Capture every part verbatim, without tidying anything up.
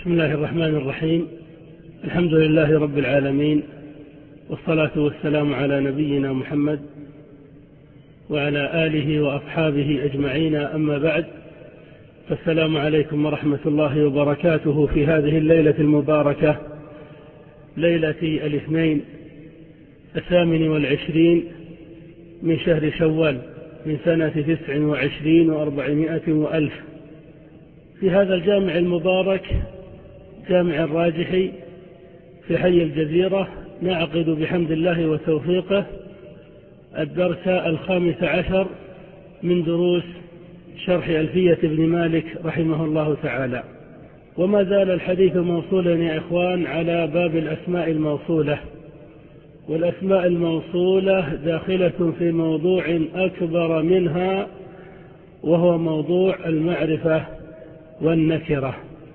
بسم الله الرحمن الرحيم. الحمد لله رب العالمين، والصلاة والسلام على نبينا محمد وعلى آله وأصحابه أجمعين، أما بعد، فالسلام عليكم ورحمة الله وبركاته في هذه الليلة المباركة، ليلة الاثنين الثامن والعشرين من شهر شوال من سنة تسع وعشرين وأربعمائة وألف، في هذا الجامع المبارك، جامع الراجحي في حي الجزيرة، نعقد بحمد الله وتوفيقه الدرس الخامس عشر من دروس شرح ألفية ابن مالك رحمه الله تعالى. وما زال الحديث موصولا يا إخوان على باب الأسماء الموصولة، والأسماء الموصولة داخلة في موضوع أكبر منها، وهو موضوع المعرفة والنكرة.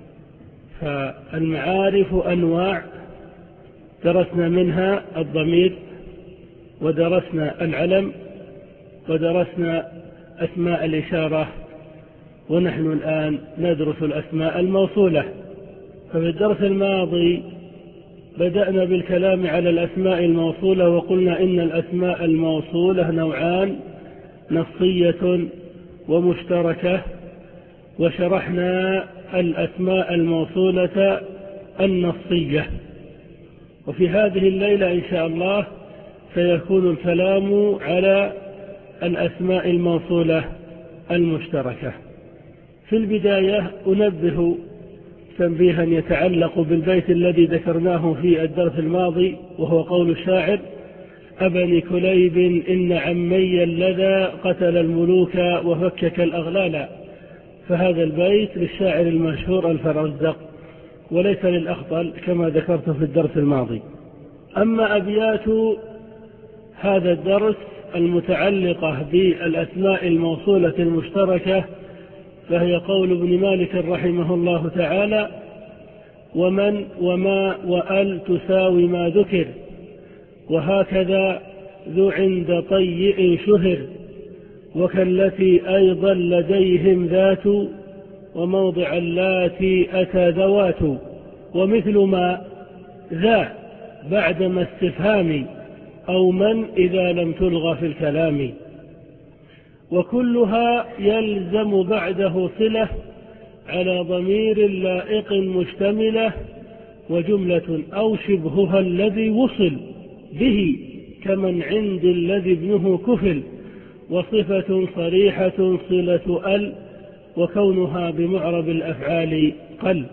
فالمعارف أنواع، درسنا منها الضمير، ودرسنا العلم، ودرسنا أسماء الإشارة، ونحن الآن ندرس الأسماء الموصولة. ففي الدرس الماضي بدأنا بالكلام على الأسماء الموصولة، وقلنا إن الأسماء الموصولة نوعان، نصية ومشتركة، وشرحنا الأسماء الموصولة النصية. وفي هذه الليلة إن شاء الله سيكون الكلام على الأسماء الموصولة المشتركة. في البداية أنبه تنبيها يتعلق بالبيت الذي ذكرناه في الدرس الماضي، وهو قول الشاعر: أبني كليب إن عمي اللذى قتل الملوك وفكك الأغلال. فهذا البيت للشاعر المشهور الفرزدق، وليس للأخطل كما ذكرت في الدرس الماضي. أما أبيات هذا الدرس المتعلقة بالأسماء الموصولة المشتركة فهي قول ابن مالك رحمه الله تعالى: ومن وما وأل تساوي ما ذكر، وهكذا ذو عند طيء شهر، وكالتي أيضا لديهم ذات، وموضع اللاتي أتى ذوات، ومثل ما ذا بعدما استفهام، أو من إذا لم تلغى في الكلام، وكلها يلزم بعده صلة على ضمير لائق مشتملة، وجملة أو شبهها الذي وصل به كمن عند الذي ابنه كفل، وصفة صريحة صلة أل، وكونها بمعرب الأفعال قل.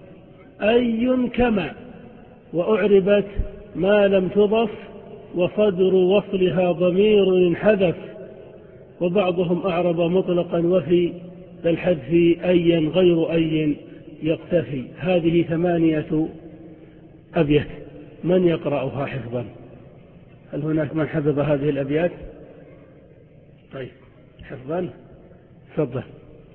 أي كما وأعربت ما لم تضف، وصدر وصلها ضمير انحذف، وبعضهم أعرب مطلقا وفي الحذف أيا غير أي يقتفي. هذه ثمانية أبيات، من يقرأها حفظا؟ هل هناك من حفظ هذه الأبيات؟ طيب، حفظا تفضل.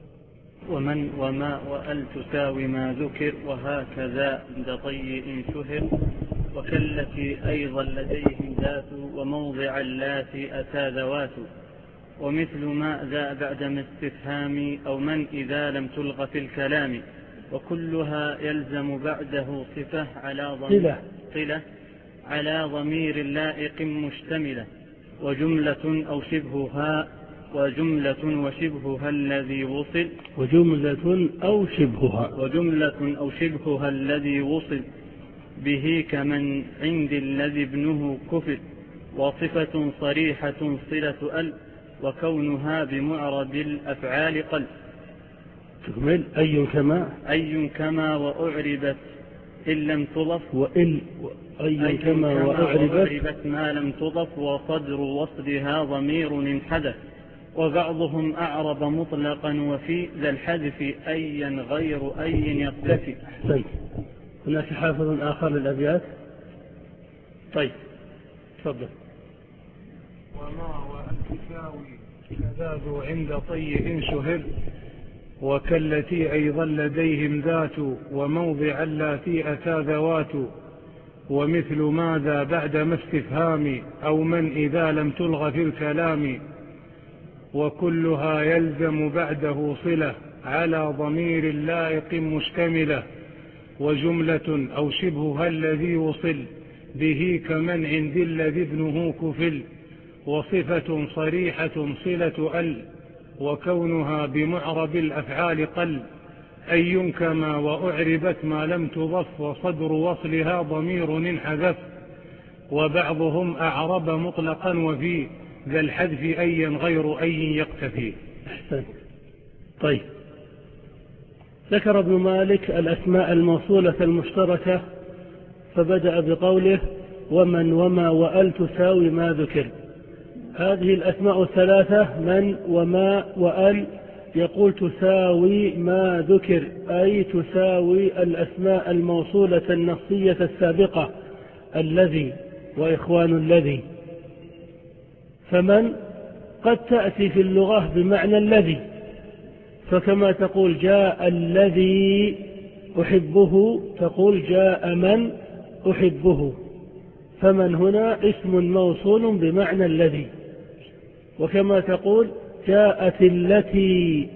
ومن وما وأل تساوي ما ذكر، وهكذا عند طيء شهر، وكالتي أيضا لديهم ذات، وموضع اللاتي أتى ذوات، ومثل ما ذا بعدما استفهام، أو من إذا لم تلغى في الكلام، وكلها يلزم بعده صفة على ضمير صلة على ضمير لائق مشتملة، وجملة أو شبهها وجملة وشبهها الذي وصل وجملة أو شبهها وجملة أو شبهها الذي وصل به كمن عند الذي ابنه كفر، وصفة صريحة صلة أل، وكونها بمعرب الأفعال قل. تكمل. أي كما أي كما وأعربت إن لم تضف، وإن أي, أي كما, كما وأعربت, وأعربت ما لم تضف، وصدر وصلها ضمير انحذف، وبعضهم أعرب مطلقا وفي ذا الحذف أيا غير أي يقتفي. أحسنت. هناك حافظ آخر للأبيات؟ طيب تفضل. وما وأن تساوي كذا ذو عند طيء شهر، وكالتي أيضا لديهم ذات، وموضع اللاتي أتى ذوات، ومثل ماذا بعدما استفهام، أو من إذا لم تلغى في الكلام، وكلها يلزم بعده صلة على ضمير لائق مشتملة، وجملة أو شبهها الذي وصل به كمن عند الذي ابنه كفل، وصفة صريحة صلة ال، وكونها بمعرب الأفعال قل، أي كما وأعربت ما لم تضف، وصدر وصلها ضمير انحذف، وبعضهم أعرب مطلقا وفي ذا الحذف أيا غير أي يقتفي. أحسن. طيب، ذكر ابن مالك الأسماء الموصولة المشتركة، فبدأ بقوله ومن وما وأل تساوي ما ذكر. هذه الأسماء الثلاثة من وما وأل يقول تساوي ما ذكر، أي تساوي الأسماء الموصولة النصية السابقة الذي وإخوان الذي. فمن قد تأتي في اللغة بمعنى الذي، فكما تقول جاء الذي أحبه تقول جاء من أحبه، فمن هنا اسم موصول بمعنى الذي. وكما تقول جاءت التي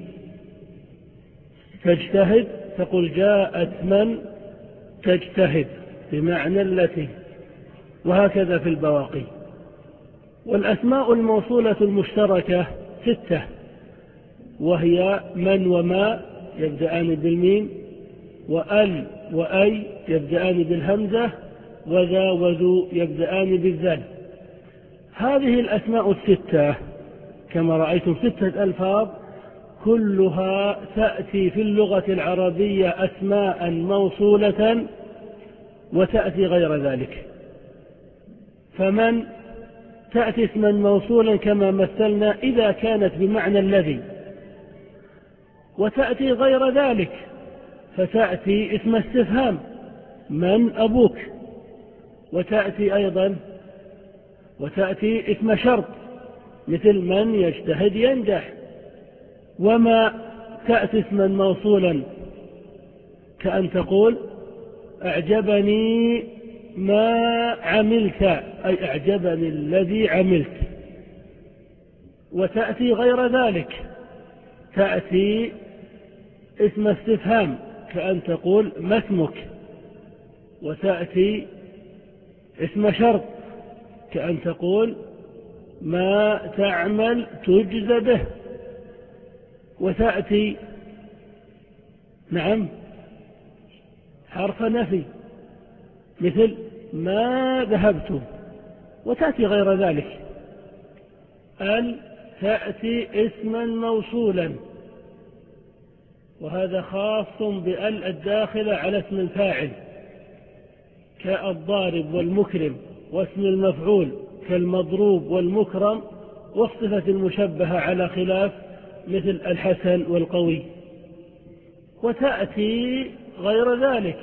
تجتهد تقول جاءت من تجتهد بمعنى التي، وهكذا في البواقي. والأسماء الموصولة المشتركة ستة، وهي من وما يبدأان بالميم، وأل وأي يبدأان بالهمزة، وذا وذو يبدأان بالذال. هذه الأسماء الستة كما رأيتم ستة ألفاظ، كلها تأتي في اللغة العربية أسماء موصولة وتأتي غير ذلك. فمن تأتي اسما موصولا كما مثلنا إذا كانت بمعنى الذي، وتأتي غير ذلك فتأتي اسم استفهام من أبوك، وتأتي أيضا وتأتي اسم شرط مثل من يجتهد ينجح. وما تأتي اسما موصولا كأن تقول أعجبني ما عملت، أي أعجبني الذي عملت. وتأتي غير ذلك، تأتي اسم استفهام كأن تقول ما اسمك. وتأتي اسم شرط كأن تقول ما تعمل تجزى به. وتأتي نعم حرف نفي مثل ما ذهبت. وتأتي غير ذلك. ال تأتي اسما موصولا، وهذا خاص بال الداخلة على اسم الفاعل كالضارب والمكرم، واسم المفعول كالمضروب والمكرم، والصفة المشبهة على خلاف مثل الحسن والقوي. وتأتي غير ذلك،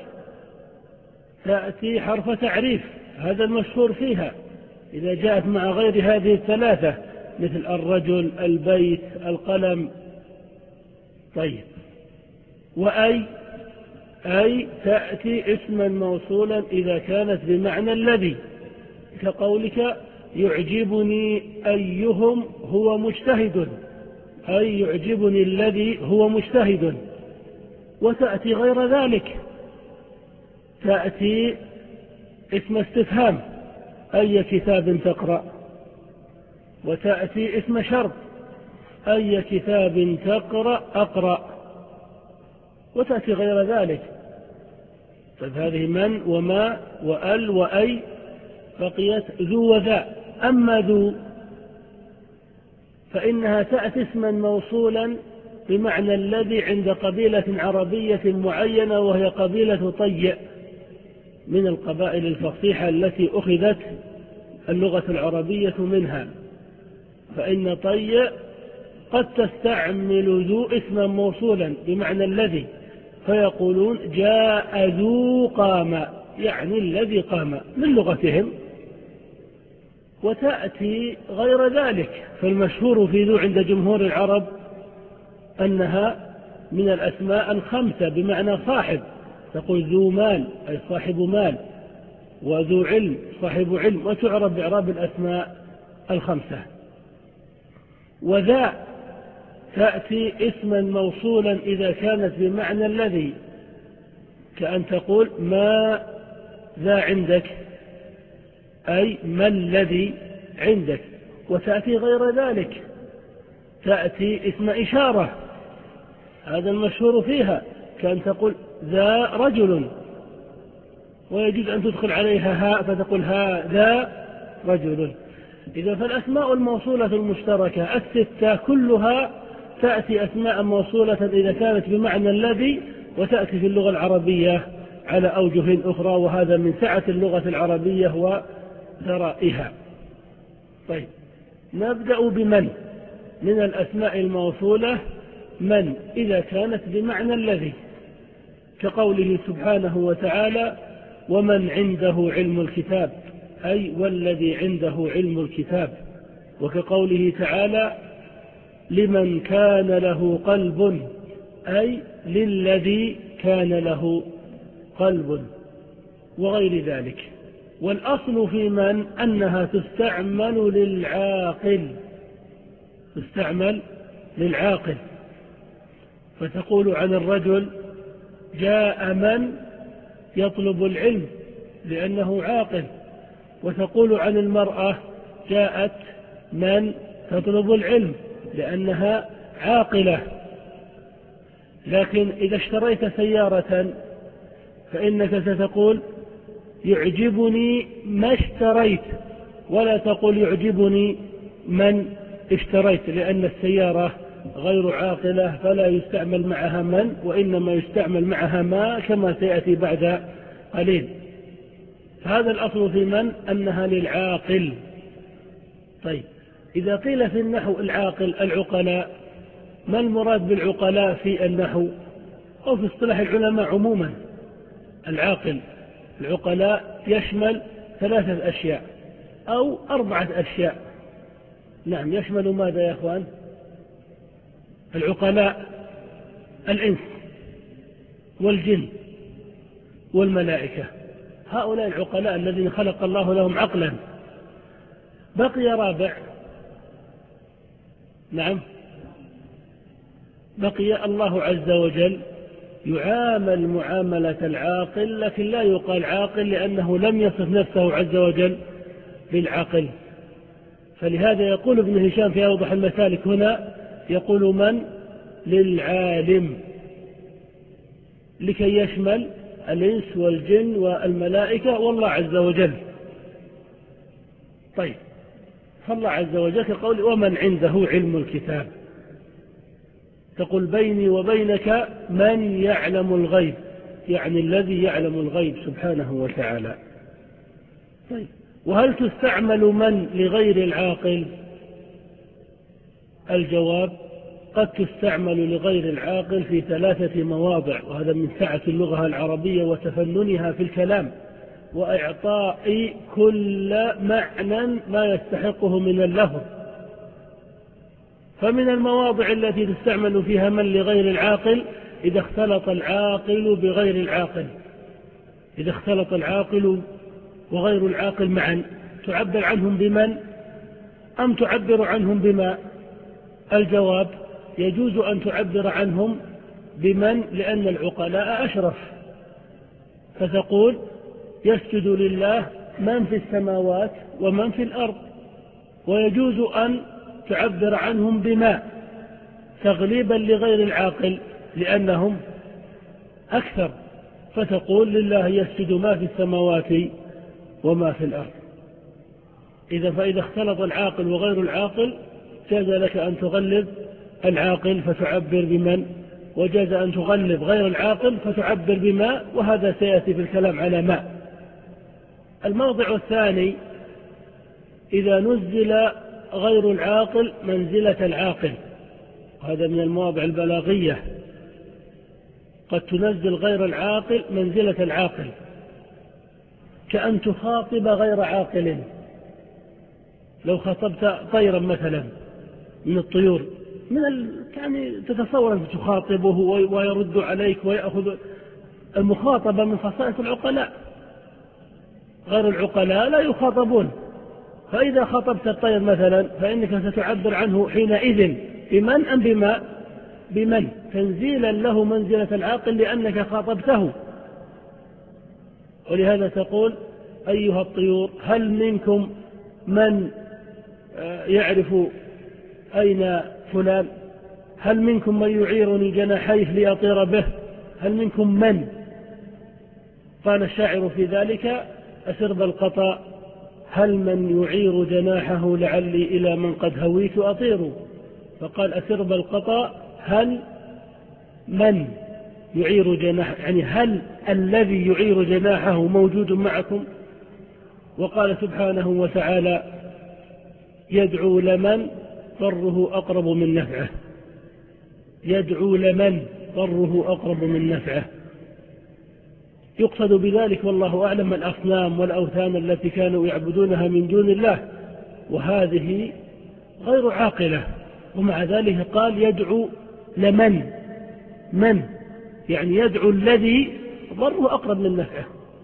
تأتي حرف تعريف، هذا المشهور فيها إذا جاءت مع غير هذه الثلاثة مثل الرجل البيت القلم. طيب، وأي أي تأتي اسما موصولا إذا كانت بمعنى الذي، كقولك يعجبني أيهم هو مجتهد، أي يعجبني الذي هو مجتهد. وتأتي غير ذلك، تأتي اسم استفهام أي كتاب تقرأ. وتأتي اسم شرط أي كتاب تقرأ أقرأ. وتأتي غير ذلك. طيب، هذه من وما وأل وأي، بقيت ذو وذا. أما ذو فإنها تأتي اسما موصولا بمعنى الذي عند قبيلة عربية معينة، وهي قبيلة طيء من القبائل الفصيحة التي أخذت اللغة العربية منها. فإن طيء قد تستعمل ذو اسما موصولا بمعنى الذي، فيقولون جاء ذو قام، يعني الذي قام من لغتهم. وتأتي غير ذلك، فالمشهور في ذو عند جمهور العرب أنها من الأسماء الخمسة بمعنى صاحب، تقول ذو مال أي صاحب مال، وذو علم صاحب علم، وتعرب بإعراب الأسماء الخمسة. وذا تأتي اسما موصولا إذا كانت بمعنى الذي، كأن تقول ما ذا عندك، أي ما الذي عندك. وتأتي غير ذلك، تأتي اسم إشارة، هذا المشهور فيها، كأن تقول ذا رجل، ويجوز أن تدخل عليها هاء فتقول هذا رجل. إذا فالأسماء الموصولة المشتركة الستة كلها تأتي أسماء موصولة إذا كانت بمعنى الذي، وتأتي في اللغة العربية على أوجه أخرى، وهذا من سعة اللغة العربية وثرائها. طيب، نبدأ بمن من الأسماء الموصولة، من إذا كانت بمعنى الذي، كقوله سبحانه وتعالى ومن عنده علم الكتاب، أي والذي عنده علم الكتاب. وكقوله تعالى لمن كان له قلب، أي للذي كان له قلب، وغير ذلك. والأصل في من أنها تستعمل للعاقل، تستعمل للعاقل، فتقول عن الرجل جاء من يطلب العلم لأنه عاقل، وتقول عن المرأة جاءت من تطلب العلم لأنها عاقلة. لكن إذا اشتريت سيارة فإنك ستقول يعجبني ما اشتريت، ولا تقول يعجبني من اشتريت، لأن السيارة غير عاقلة فلا يستعمل معها من، وإنما يستعمل معها ما، كما سيأتي بعد قليل. هذا الأصل في من أنها للعاقل. طيب، إذا قيل في النحو العاقل العقلاء، ما المراد بالعقلاء في النحو أو في اصطلاح العلماء عموما؟ العاقل العقلاء يشمل ثلاثة أشياء أو أربعة أشياء. نعم، يشمل ماذا يا أخوان؟ العقلاء الإنس والجن والملائكة، هؤلاء العقلاء الذين خلق الله لهم عقلا. بقي رابع، نعم، بقي الله عز وجل يعامل معاملة العاقل، لكن لا يقال عاقل لأنه لم يصف نفسه عز وجل بالعقل. فلهذا يقول ابن هشام في أوضح المسالك هنا، يقول من للعالم، لكي يشمل الإنس والجن والملائكة والله عز وجل. طيب، فالله عز وجل كقول ومن عنده علم الكتاب، تقول بيني وبينك من يعلم الغيب، يعني الذي يعلم الغيب سبحانه وتعالى. طيب، وهل تستعمل من لغير العاقل؟ الجواب قد تستعمل لغير العاقل في ثلاثة مواضع، وهذا من سعة اللغة العربية وتفننها في الكلام وإعطاء كل معنى ما يستحقه من اللفظ. فمن المواضع التي تستعمل فيها من لغير العاقل إذا اختلط العاقل بغير العاقل، إذا اختلط العاقل وغير العاقل معا، تعبر عنهم بمن أم تعبر عنهم بما؟ الجواب يجوز أن تعبر عنهم بمن، لأن العقلاء أشرف، فتقول يسجد لله من في السماوات ومن في الأرض. ويجوز أن تعبر عنهم بما تغليبا لغير العاقل لأنهم أكثر، فتقول لله يسجد ما في السماوات وما في الأرض. إذا فإذا اختلط العاقل وغير العاقل جاز لك أن تغلب العاقل فتعبر بمن، وجاز أن تغلب غير العاقل فتعبر بما، وهذا سيأتي في الكلام على ما. الموضع الثاني إذا نزل غير العاقل منزلة العاقل، هذا من المواضع البلاغية، قد تنزل غير العاقل منزلة العاقل، كأن تخاطب غير عاقل. لو خاطبت طيرا مثلا من الطيور، من ال... يعني تتصور أن تخاطبه ويرد عليك ويأخذ. المخاطبة من خصائص العقلاء، غير العقلاء لا يخاطبون. فإذا خاطبت الطير مثلا فإنك ستعبر عنه حينئذ بمن أم بما؟ بمن، تنزيلا له منزلة العاقل لأنك خاطبته. ولهذا تقول أيها الطيور هل منكم من يعرف أين فلان؟ هل منكم من يعيرني جناحيه لأطير به؟ هل منكم من؟ قال الشاعر في ذلك أسرب القطا هل من يعير جناحه لعلي إلى من قد هويت أطير. فقال أسرب القطا هل من يعير جناح، يعني هل الذي يعير جناحه موجود معكم؟ وقال سبحانه وتعالى يدعو لمن ضره أقرب من نفعه، يدعو لمن ضره أقرب من نفعه. يقصد بذلك والله أعلم الأصنام والأوثان التي كانوا يعبدونها من دون الله، وهذه غير عاقلة. ومع ذلك قال يدعو لمن، من يعني يدعو الذي ضره أقرب من نفعه،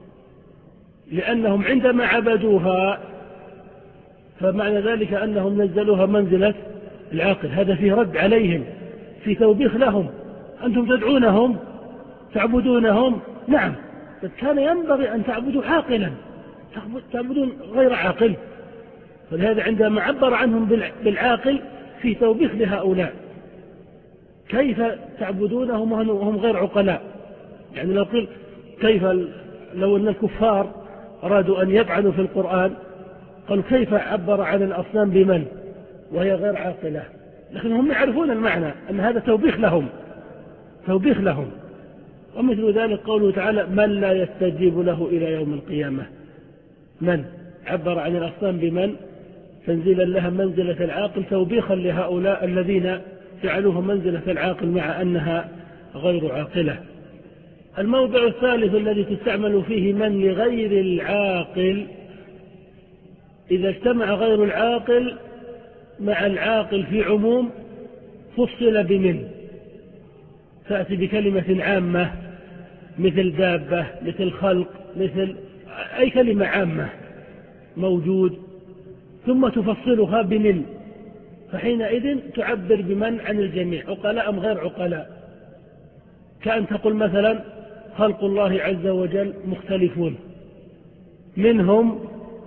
لأنهم عندما عبدوها فمعنى ذلك أنهم نزلوها منزلة العاقل. هذا فيه رد عليهم، في توبيخ لهم. أنتم تدعونهم تعبدونهم، نعم، بس كان ينبغي أن تعبدوا عاقلا، تعبدون غير عاقل. فلهذا عندما عبر عنهم بالعاقل في توبيخ لهؤلاء، كيف تعبدونهم وهم غير عقلاء؟ يعني لو قل كيف لو أن الكفار أرادوا أن يطعنوا في القرآن قالوا كيف عبر عن الأصنام بمن وهي غير عاقلة، لكن هم يعرفون المعنى أن هذا توبيخ لهم، توبيخ لهم. ومثل ذلك قوله تعالى من لا يستجيب له إلى يوم القيامة، من عبر عن الأصنام بمن تنزيلا لها منزلة العاقل، توبيخا لهؤلاء الذين جعلوها منزلة العاقل مع أنها غير عاقلة. الموضع الثالث الذي تستعمل فيه من لغير العاقل إذا اجتمع غير العاقل مع العاقل في عموم فصل بمن، تأتي بكلمة عامة مثل دابة، مثل خلق، مثل أي كلمة عامة موجود، ثم تفصلها بمن، فحينئذ تعبر بمن عن الجميع، عقلاء أم غير عقلاء. كأن تقول مثلا خلق الله عز وجل مختلفون، منهم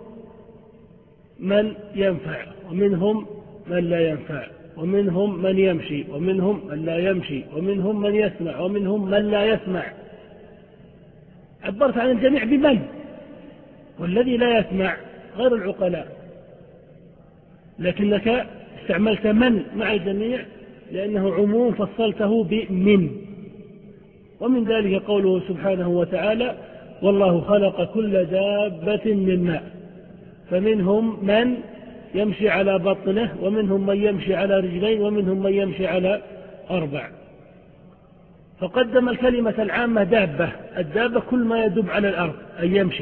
من ينفع ومنهم من لا ينفع، ومنهم من يمشي ومنهم من لا يمشي، ومنهم من يسمع ومنهم من لا يسمع. عبرت عن الجميع بمن، والذي لا يسمع غير العقلاء، لكنك استعملت من مع الجميع لأنه عموم فصلته بمن. ومن ذلك قوله سبحانه وتعالى والله خلق كل دابة من ماء فمنهم من يمشي على بطنه ومنهم من يمشي على رجلين ومنهم من يمشي على أربع. فقدم الكلمة العامة دابة، الدابة كل ما يدب على الأرض أي يمشي،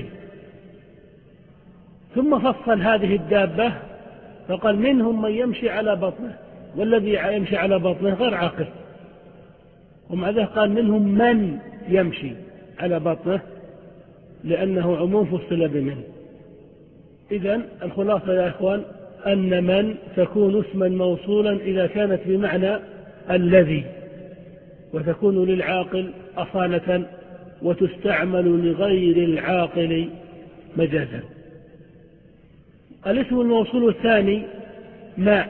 ثم فصل هذه الدابة فقال منهم من يمشي على بطنه، والذي يمشي على بطنه غير عاقل. ومع ذلك قال منهم من يمشي على بطنه لأنه عموم فصل بمن. إذن الخلاصة يا إخوان أن من تكون اسما موصولا إذا كانت بمعنى الذي، وتكون للعاقل أصالة، وتستعمل لغير العاقل مجازا. الاسم الموصول الثاني ما،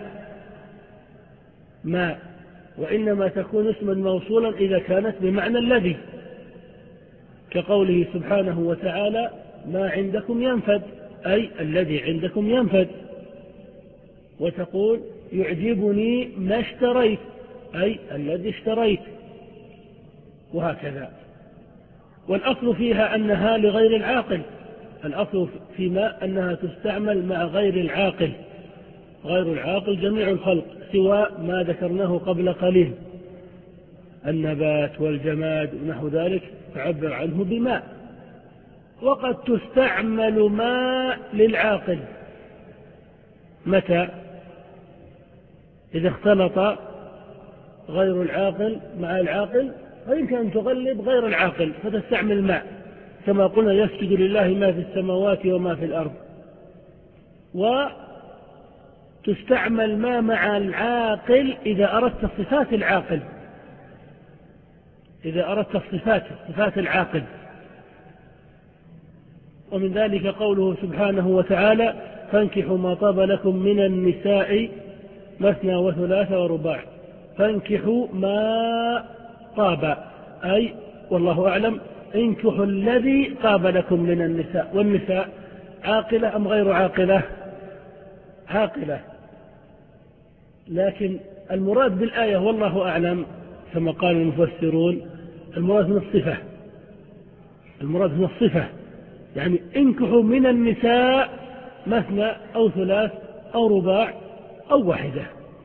ما وإنما تكون اسما موصولا إذا كانت بمعنى الذي، كقوله سبحانه وتعالى ما عندكم ينفد، أي الذي عندكم ينفد. وتقول يعجبني ما اشتريت، أي الذي اشتريت، وهكذا. والأصل فيها أنها لغير العاقل، الأصل فيما أنها تستعمل مع غير العاقل، غير العاقل جميع الخلق سوى ما ذكرناه قبل قليل، النبات والجماد ونحو ذلك تعبر عنه بماء. وقد تستعمل ما للعاقل متى؟ إذا اختلط غير العاقل مع العاقل، فيمكن أن تغلب غير العاقل فتستعمل ماء، كما قلنا يسجد لله ما في السماوات وما في الأرض. وتستعمل ما مع العاقل إذا أردت صفات العاقل، إذا أردت الصفات صفات العاقل. ومن ذلك قوله سبحانه وتعالى فانكحوا ما طاب لكم من النساء مثنى وثلاث ورباع. فانكحوا ما طاب، أي والله أعلم انكحوا الذي طاب لكم من النساء. والنساء عاقلة أم غير عاقلة؟ عاقلة، لكن المراد بالآية والله أعلم كما قال المفسرون المراد من الصفة، المراد من الصفة، يعني انكحوا من النساء مثنى أو ثلاث أو رباع أو واحدة،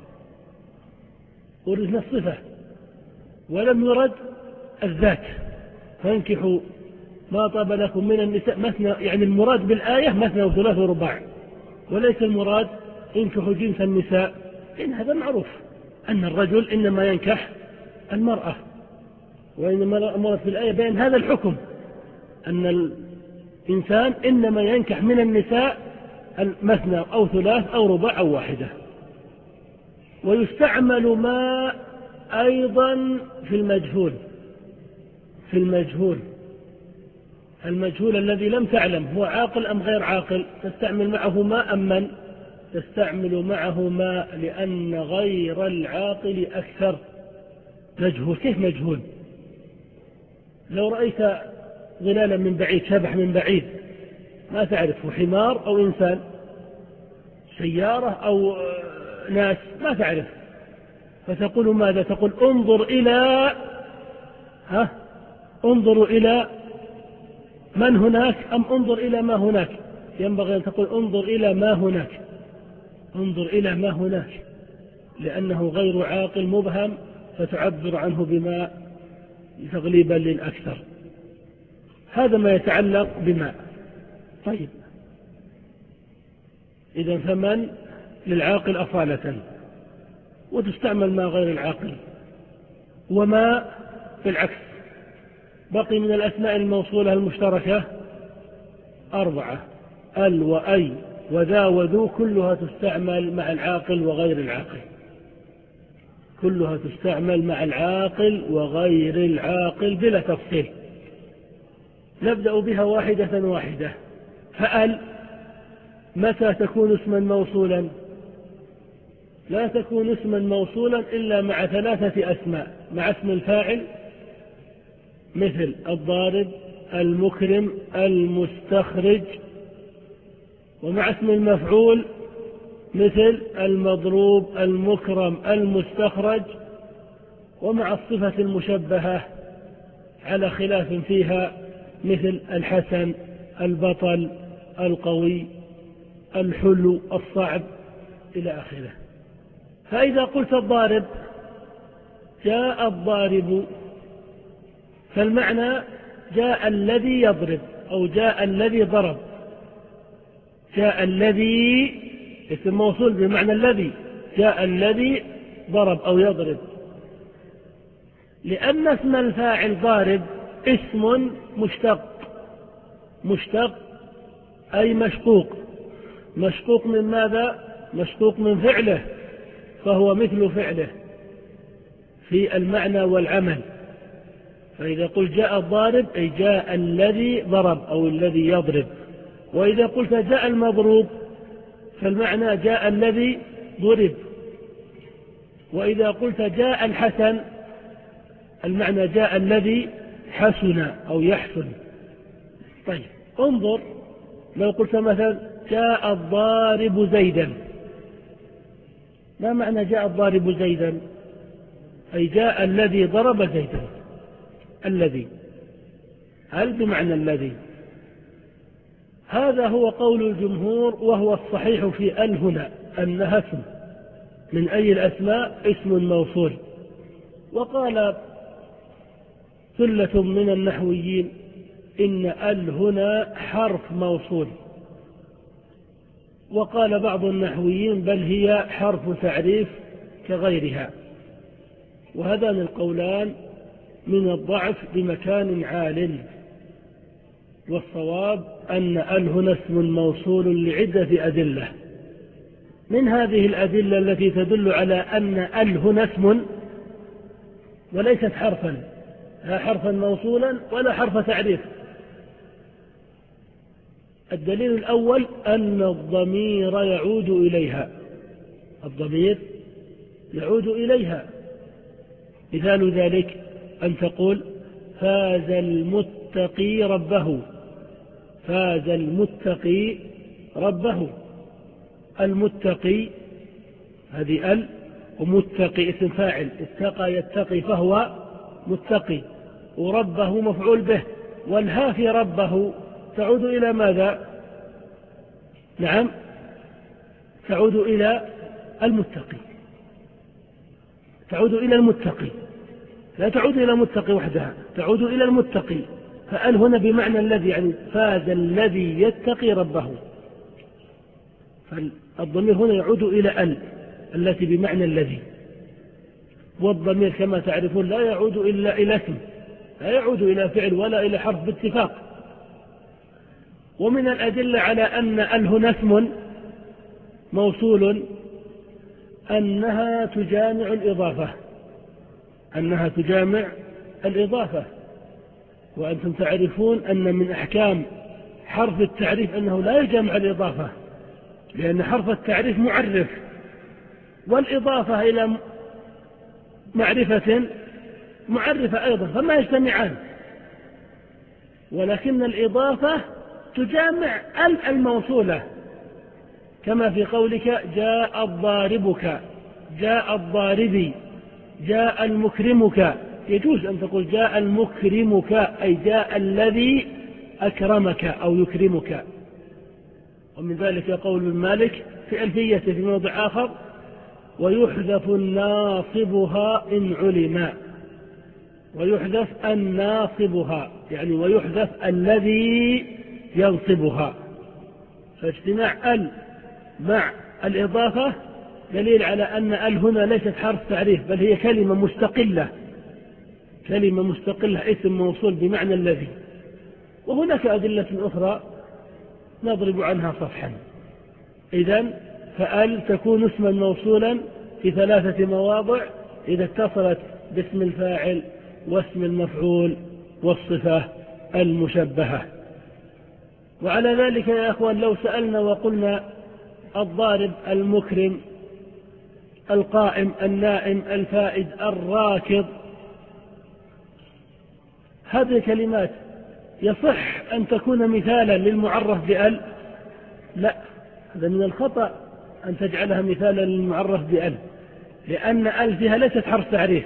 ورد الصفة ولم يرد الذات. فانكحوا ما طاب لكم من النساء مثنى، يعني المراد بالآية مثنى وثلاث ورباع، وليس المراد انكحوا جنس النساء، لأن هذا معروف أن الرجل إنما ينكح المرأة، وإنما المراد في الآية بين هذا الحكم أن الإنسان إنما ينكح من النساء مثنى أو ثلاث أو رباع أو واحدة. ويستعمل ما أيضا في المجهول، في المجهول المجهول الذي لم تعلم هو عاقل أم غير عاقل، تستعمل معه ما أم من؟ تستعمل معه ما، لأن غير العاقل أكثر مجهول. كيف مجهول؟ لو رأيت ظلالا من بعيد، شبح من بعيد، ما تعرفه حمار أو إنسان، سيارة أو ناس، ما تعرف، فتقول ماذا؟ تقول انظر إلى ها انظر إلى من هناك أم انظر إلى ما هناك؟ ينبغي أن تقول انظر إلى ما هناك، انظر إلى ما هناك، لأنه غير عاقل مبهم، فتعبر عنه بما تغليبا للأكثر. هذا ما يتعلق بما. طيب، إذا ثمن للعاقل أصالة، وتستعمل ما غير العاقل. وما بالعكس بقي من الأسماء الموصولة المشتركة أربعة: ال وأي وذا وذو، كلها تستعمل مع العاقل وغير العاقل، كلها تستعمل مع العاقل وغير العاقل بلا تفصيل. نبدأ بها واحدة واحدة. فأل متى تكون اسما موصولا؟ لا تكون اسما موصولا إلا مع ثلاثة أسماء: مع اسم الفاعل مثل الضارب، المكرم، المستخرج، ومع اسم المفعول مثل المضروب، المكرم، المستخرج، ومع الصفة المشبهة على خلاف فيها مثل الحسن، البطل، القوي، الحلو، الصعب، إلى آخره. فإذا قلت الضارب جاء الضارب، فالمعنى جاء الذي يضرب أو جاء الذي ضرب. جاء الذي اسم موصول بمعنى الذي، جاء الذي ضرب أو يضرب، لأن اسم الفاعل ضارب اسم مشتق، مشتق أي مشقوق. مشقوق من ماذا؟ مشقوق من فعله، فهو مثل فعله في المعنى والعمل. فإذا قلت جاء الضارب أي جاء الذي ضرب أو الذي يضرب. وإذا قلت جاء المضروب فالمعنى جاء الذي ضرب. وإذا قلت جاء الحسن المعنى جاء الذي حسن أو يحسن. طيب انظر، لو قلت مثلا جاء الضارب زيدا، ما معنى جاء الضارب زيدا؟ أي جاء الذي ضرب زيدا. الذي هل بمعنى الذي؟ هذا هو قول الجمهور، وهو الصحيح في ال هنا أنها اسم من أي الأسماء اسم موصول. وقال ثلة من النحويين إن ال هنا حرف موصول، وقال بعض النحويين بل هي حرف تعريف كغيرها. وهذان القولان من الضعف بمكان عال، والصواب أن ال هنا اسم موصول لعدة أدلة. من هذه الأدلة التي تدل على أن ال هنا اسم وليست حرفا، لا حرفا موصولا ولا حرف تعريف. الدليل الأول أن الضمير يعود إليها، الضمير يعود إليها. مثال ذلك أن تقول فاز المتقي ربه، فاز المتقي ربه. المتقي هذه ال، ومتقي اسم فاعل، اتقى يتقي فهو متقي، وربه مفعول به، والها في ربه تعود إلى ماذا؟ نعم تعود إلى المتقي، تعود إلى المتقي، لا تعود إلى المتقي وحدها، تعود إلى المتقي. فأل هنا بمعنى الذي، يعني فاز الذي يتقي ربه. فالضمير هنا يعود إلى ال التي بمعنى الذي. والضمير كما تعرفون لا يعود إلا إلى اسم، لا يعود إلى فعل ولا إلى حرف باتفاق. ومن الأدلة على أن ال هنا اسم موصول أنها تجامع الإضافة، أنها تجامع الإضافة. وأنتم تعرفون أن من أحكام حرف التعريف أنه لا يجامع الإضافة، لأن حرف التعريف معرف، والإضافة إلى معرفة معرفة أيضا، فما يجتمعان. ولكن الإضافة تجامع ال الموصولة، كما في قولك جاء الضاربك، جاء الضاربي، جاء المكرمك. يجوز أن تقول جاء المكرمك أي جاء الذي أكرمك أو يكرمك. ومن ذلك قول ابن مالك في ألفية في موضع آخر ويحذف الناصبها إن علم، ويحذف الناصبها يعني ويحذف الذي ينصبها. فاجتماع ال مع الإضافة دليل على أن ال هنا ليست حرف تعريف، بل هي كلمة مستقلة، كلمة مستقلة اسم موصول بمعنى الذي. وهناك أدلة أخرى نضرب عنها صفحا. إذن فال تكون اسما موصولا في ثلاثة مواضع إذا اتصلت باسم الفاعل واسم المفعول والصفة المشبهة. وعلى ذلك يا أخوان لو سألنا وقلنا الضارب، المكرم، القائم، النائم، الفائد، الراكض، هذه الكلمات يصح أن تكون مثالا للمعرف بأل؟ لا، هذا من الخطأ أن تجعلها مثالا للمعرف بأل، لأن أل فيها ليست حرف تعريف،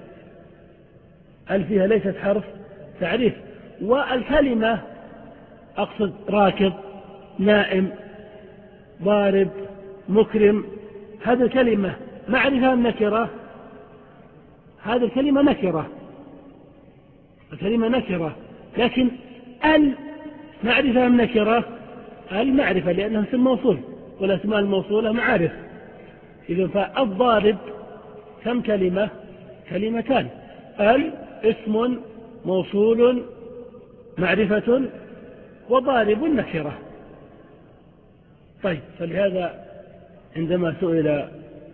أل فيها ليست حرف تعريف. والكلمة أقصد راكض، نائم، ضارب، مكرم، هذه الكلمة معرفة نكرة، هذه الكلمة نكرة، الكلمة نكرة، لكن ال معرفة نكرة، المعرفة لأنها اسم موصول والأسماء الموصولة معارف. إذن فالضارب كم كلمة؟ كلمتان. ال اسم موصول معرفة، وضارب نكرة. طيب، فلهذا عندما سئل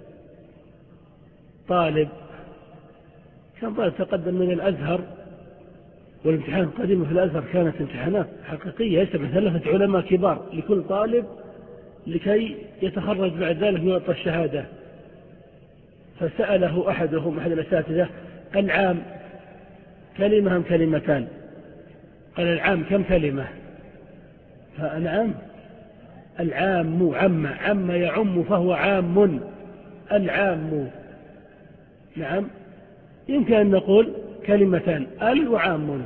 طالب، كان طالب تقدم من الأزهر، والامتحان القديمة في الأزهر كانت امتحانات حقيقية يجتمع ثلاثة علماء كبار لكل طالب لكي يتخرج بعد ذلك ويعطى الشهادة. فسأله أحدهم أحد الأساتذة العام كلمة أم كلمتان؟ قال العام كم كلمة؟ فالعام العام عم عم يعم فهو عام، العام نعم يمكن أن نقول كلمتان ال وعام.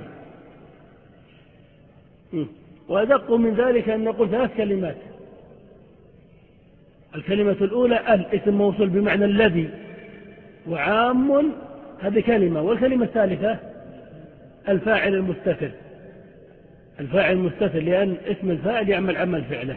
وأدق من ذلك أن نقول ثلاث كلمات. الكلمة الأولى ال اسم موصول بمعنى الذي، وعام هذه كلمة. والكلمة الثالثة الفاعل المستتر، الفاعل المستتر لأن اسم الفاعل يعمل عمل فعله.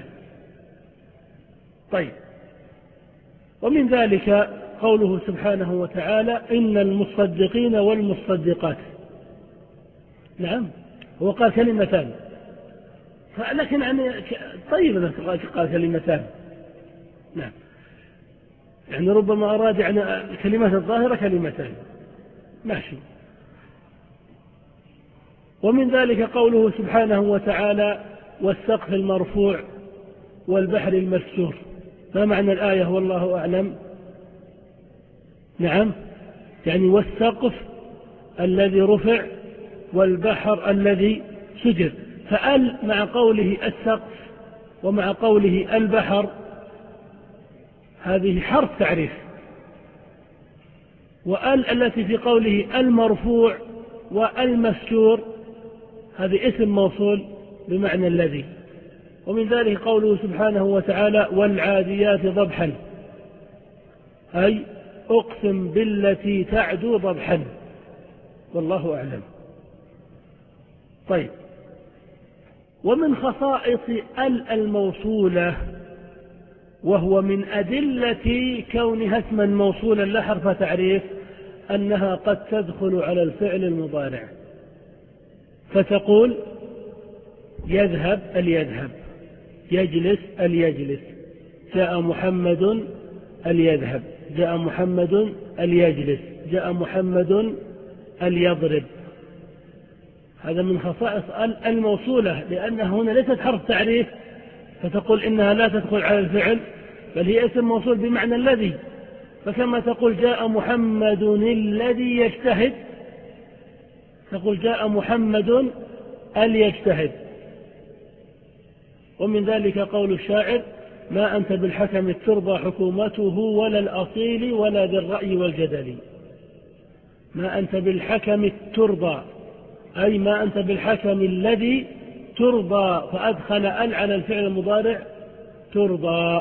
طيب، ومن ذلك قوله سبحانه وتعالى إن المصدقين والمصدقات. نعم، هو قال كلمتان، لكن يعني طيب قال كلمتان. نعم، يعني ربما أراد يعني الكلمات الظاهرة كلمتان، ماشي. ومن ذلك قوله سبحانه وتعالى والسقف المرفوع والبحر المسجور. ما معنى الآية والله أعلم؟ نعم، يعني والسقف الذي رفع والبحر الذي سجر. فأل مع قوله السقف ومع قوله البحر هذه حرف تعريف، وأل التي في قوله المرفوع والمسجور هذه اسم موصول بمعنى الذي. ومن ذلك قوله سبحانه وتعالى والعاديات ضبحا، أي أقسم بالتي تعدو ضبحا، والله أعلم. طيب، ومن خصائص ال الموصولة وهو من أدلة كونها اسما موصولا لا حرف تعريف أنها قد تدخل على الفعل المضارع، فتقول يذهب اليذهب، يجلس اليجلس، جاء محمد اليذهب، جاء محمد اليجلس، جاء محمد اليضرب. هذا من خصائص الموصولة، لأنها هنا ليست حرف تعريف فتقول إنها لا تدخل على الفعل، بل هي اسم موصول بمعنى الذي. فكما تقول جاء محمد الذي يجتهد، تقول جاء محمد اليجتهد. ومن ذلك قول الشاعر ما أنت بالحكم ترضى حكومته ولا الأصيل ولا بالرأي والجدل. ما أنت بالحكم ترضى، أي ما أنت بالحكم الذي ترضى، فأدخل ال على الفعل المضارع ترضى.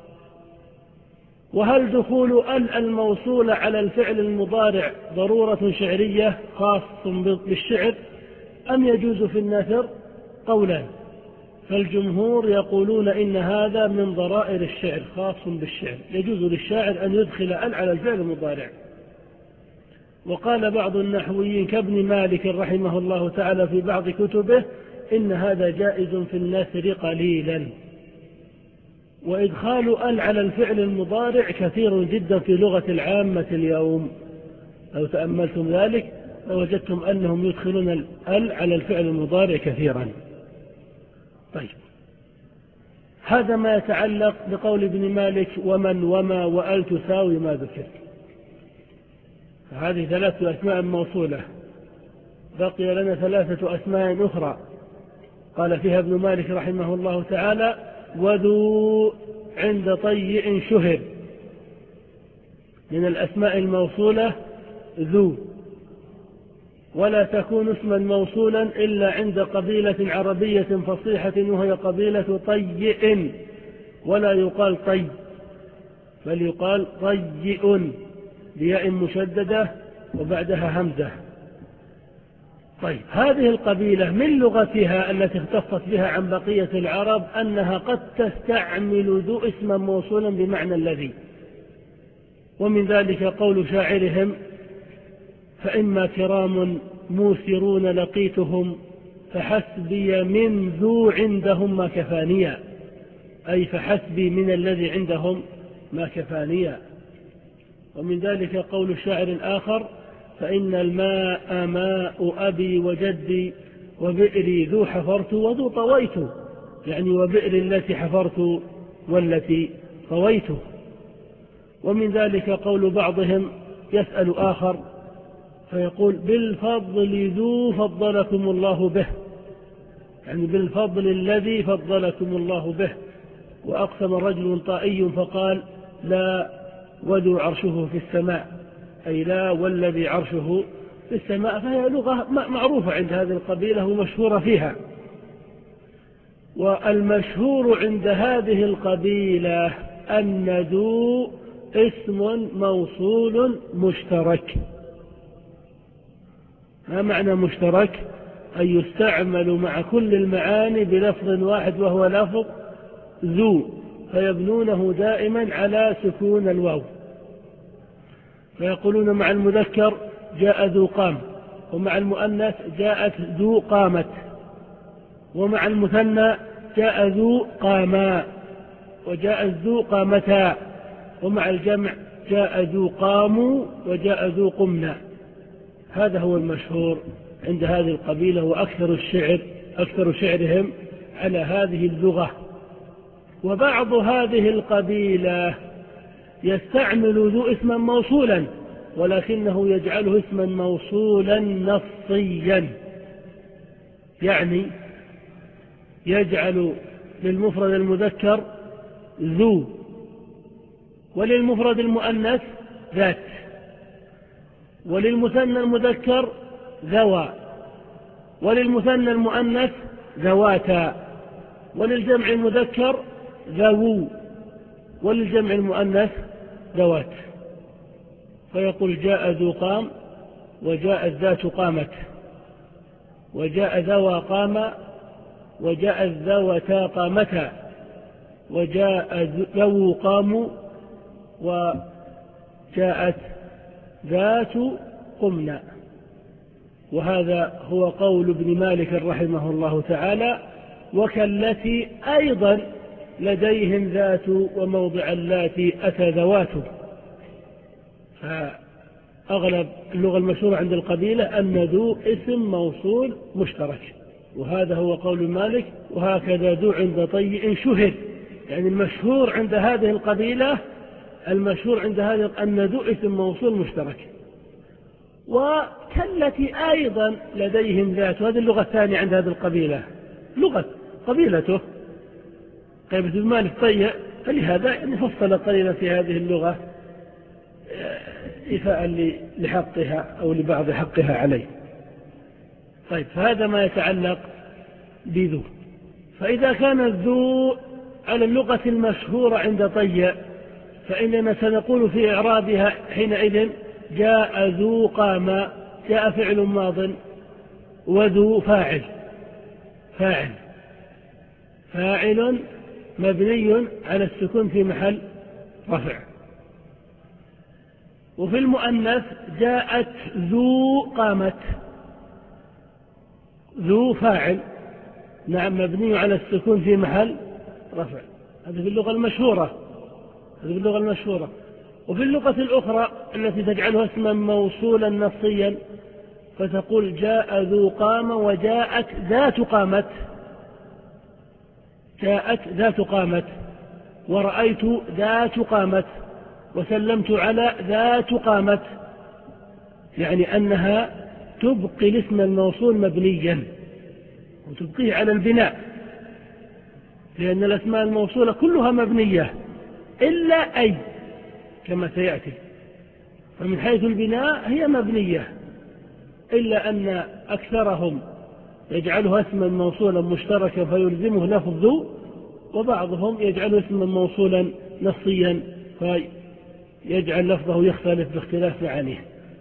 وهل دخول ال الموصول على الفعل المضارع ضرورة شعرية خاص بالشعر أم يجوز في النثر؟ قولان، فالجمهور يقولون إن هذا من ضرائر الشعر خاص بالشعر، يجوز للشاعر أن يدخل ال على الفعل المضارع. وقال بعض النحويين كابن مالك رحمه الله تعالى في بعض كتبه إن هذا جائز في النثر قليلا. وإدخال ال على الفعل المضارع كثير جدا في لغة العامة اليوم، لو تأملتم ذلك لوجدتم أنهم يدخلون ال على الفعل المضارع كثيرا. طيب، هذا ما يتعلق بقول ابن مالك ومن وما وأل تساوي ما ذكر. هذه ثلاثة أسماء موصولة. بقي لنا ثلاثة أسماء أخرى قال فيها ابن مالك رحمه الله تعالى وذو عند طيء شهر. من الأسماء الموصولة ذو، ولا تكون اسما موصولا إلا عند قبيلة عربية فصيحة وهي قبيلة طيء، ولا يقال طي بل يقال طيء بياء مشددة وبعدها همزة. طيب، هذه القبيلة من لغتها التي اختصت بها عن بقية العرب أنها قد تستعمل ذو اسما موصولا بمعنى الذي. ومن ذلك قول شاعرهم فإما كرام موسرون لقيتهم فحسبي من ذو عندهم ما كفانيا، أي فحسبي من الذي عندهم ما كفانيا. ومن ذلك قول الشاعر الآخر فإن الماء ماء أبي وجدي وبئري ذو حفرت وذو طويت، يعني وبئر التي حفرت والتي طويت. ومن ذلك قول بعضهم يسأل آخر فيقول بالفضل ذو فضلكم الله به، يعني بالفضل الذي فضلكم الله به. وأقسم رجل طائي فقال لا وذو عرشه في السماء، أي لا والذي عرشه في السماء. فهي لغة معروفة عند هذه القبيلة ومشهورة فيها. والمشهور عند هذه القبيلة أن ذو اسم موصول مشترك. ما معنى مشترك؟ أن يستعمل مع كل المعاني بلفظ واحد وهو لفظ ذو، فيبنونه دائما على سكون الواو. فيقولون مع المذكر جاء ذو قام، ومع المؤنث جاءت ذو قامت، ومع المثنى جاء ذو قاما، وجاء ذو قامتا، ومع الجمع جاء ذو قاموا وجاء ذو قمنا. هذا هو المشهور عند هذه القبيلة. وأكثر الشعر أكثر شعرهم على هذه اللغة. وبعض هذه القبيلة يستعمل ذو اسما موصولا ولكنه يجعله اسما موصولا نصيا، يعني يجعل للمفرد المذكر ذو وللمفرد المؤنث ذات وللمثنى المذكر ذوى وللمثنى المؤنث ذواتا وللجمع المذكر ذوو وللجمع المؤنث ذوات. فيقول جاء ذو قام وجاء الذات قامت وجاء ذوى قام وجاء الذوتا قامتا وجاء ذو قاموا وجاءت ذات قمنا. وهذا هو قول ابن مالك رحمه الله تعالى. وكالتي أيضا لديهم ذات وموضع اللاتي أتى ذواته. فأغلب اللغة المشهورة عند القبيلة أن ذو اسم موصول مشترك، وهذا هو قول مالك. وهكذا ذو عند طيء شهر، يعني المشهور عند هذه القبيلة المشهور عند هذه أن ذو اسم موصول مشترك. وكالتي أيضا لديهم ذات، وهذه اللغة الثانية عند هذه القبيلة، لغة قبيلته قبيلة ابن مالك طيء، فلهذا يعني فصل قليلا في هذه اللغة إفاء لحقها أو لبعض حقها عليه. طيب، فهذا ما يتعلق بذو. فإذا كان الذو على اللغة المشهورة عند طيء فإننا سنقول في إعرابها حينئذ جاء ذو قام، جاء فعل ماض وذو فاعل فاعل فاعل مبني على السكون في محل رفع. وفي المؤنث جاءت ذو قامت، ذو فاعل نعم مبني على السكون في محل رفع. هذه في اللغة المشهورة هذه في اللغة المشهورة. وفي اللغة الأخرى التي تجعلها اسما موصولا نصيا فتقول جاء ذو قام وجاءت ذات قامت جاءت ذات قامت ورأيت ذات قامت وسلمت على ذات قامت، يعني أنها تبقي الاسم الموصول مبنيا وتبقيه على البناء، لأن الأسماء الموصولة كلها مبنية إلا أي كما سيأتي. فمن حيث البناء هي مبنية، إلا أن أكثرهم يجعلها اسما موصولا مشتركا فيلزمه لفظ ذو، وبعضهم يجعله اسما موصولا نصيا فيجعل لفظه يختلف باختلاف معانيه.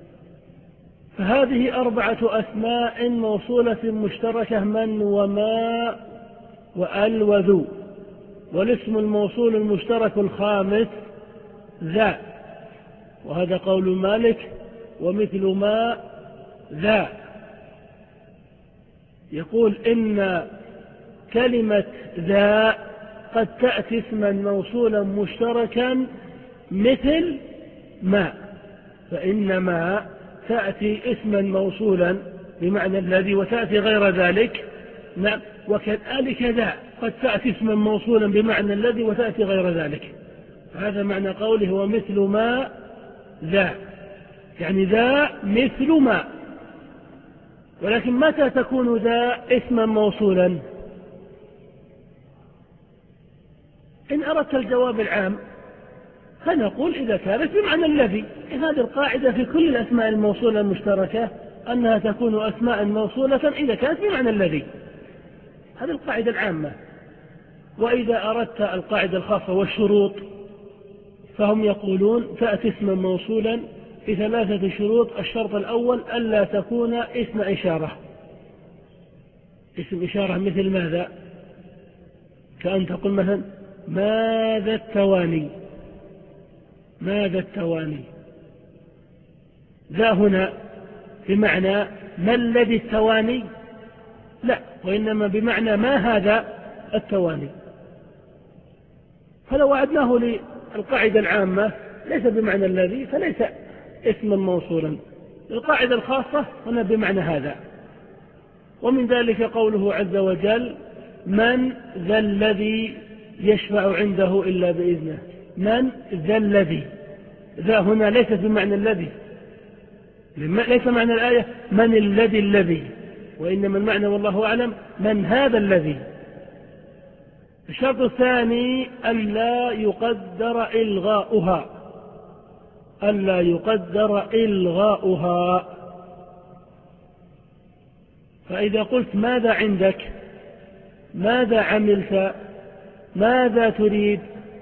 فهذه أربعة أسماء موصولة مشتركة: من وما وأل وذو. والاسم الموصول المشترك الخامس ذا، وهذا قول مالك. ومثل ما ذا يقول إن كلمة ذا قد تأتي اسما موصولا مشتركا مثل ما، فإنما تأتي اسما موصولا بمعنى الذي وتأتي غير ذلك. نعم، وكذلك ذا قد تأتي اسما موصولا بمعنى الذي وتأتي غير ذلك. هذا معنى قوله ومثل ما ذا، يعني ذا مثل ما. ولكن متى تكون ذا اسما موصولا؟ إن أردت الجواب العام فنقول إذا كانت بمعنى الذي. هذه القاعدة في كل الأسماء الموصولة المشتركة أنها تكون أسماء موصولة إذا كانت بمعنى الذي، هذه القاعدة العامة. وإذا أردت القاعدة الخاصة والشروط فهم يقولون تأتي اسما موصولا بثلاثة شروط. الشرط الأول ألا تكون اسم إشارة. اسم إشارة مثل ماذا؟ كأن تقول مثلا ماذا التواني، ماذا التواني. ذا هنا بمعنى ما الذي التواني؟ لا، وإنما بمعنى ما هذا التواني. فلو وعدناه للقاعدة العامة ليس بمعنى الذي فليس اسما موصولا. القاعدة الخاصة هنا بمعنى هذا. ومن ذلك قوله عز وجل من ذا الذي يشفع عنده إلا بإذنه. من ذا الذي، ذا هنا ليست بمعنى الذي، ليس معنى الآية من الذي الذي، وإنما المعنى والله أعلم من هذا الذي. الشرط الثاني ألا يقدر إلغاؤها، ألا يقدر إلغاؤها. فإذا قلت ماذا عندك، ماذا عملت، ماذا تريد،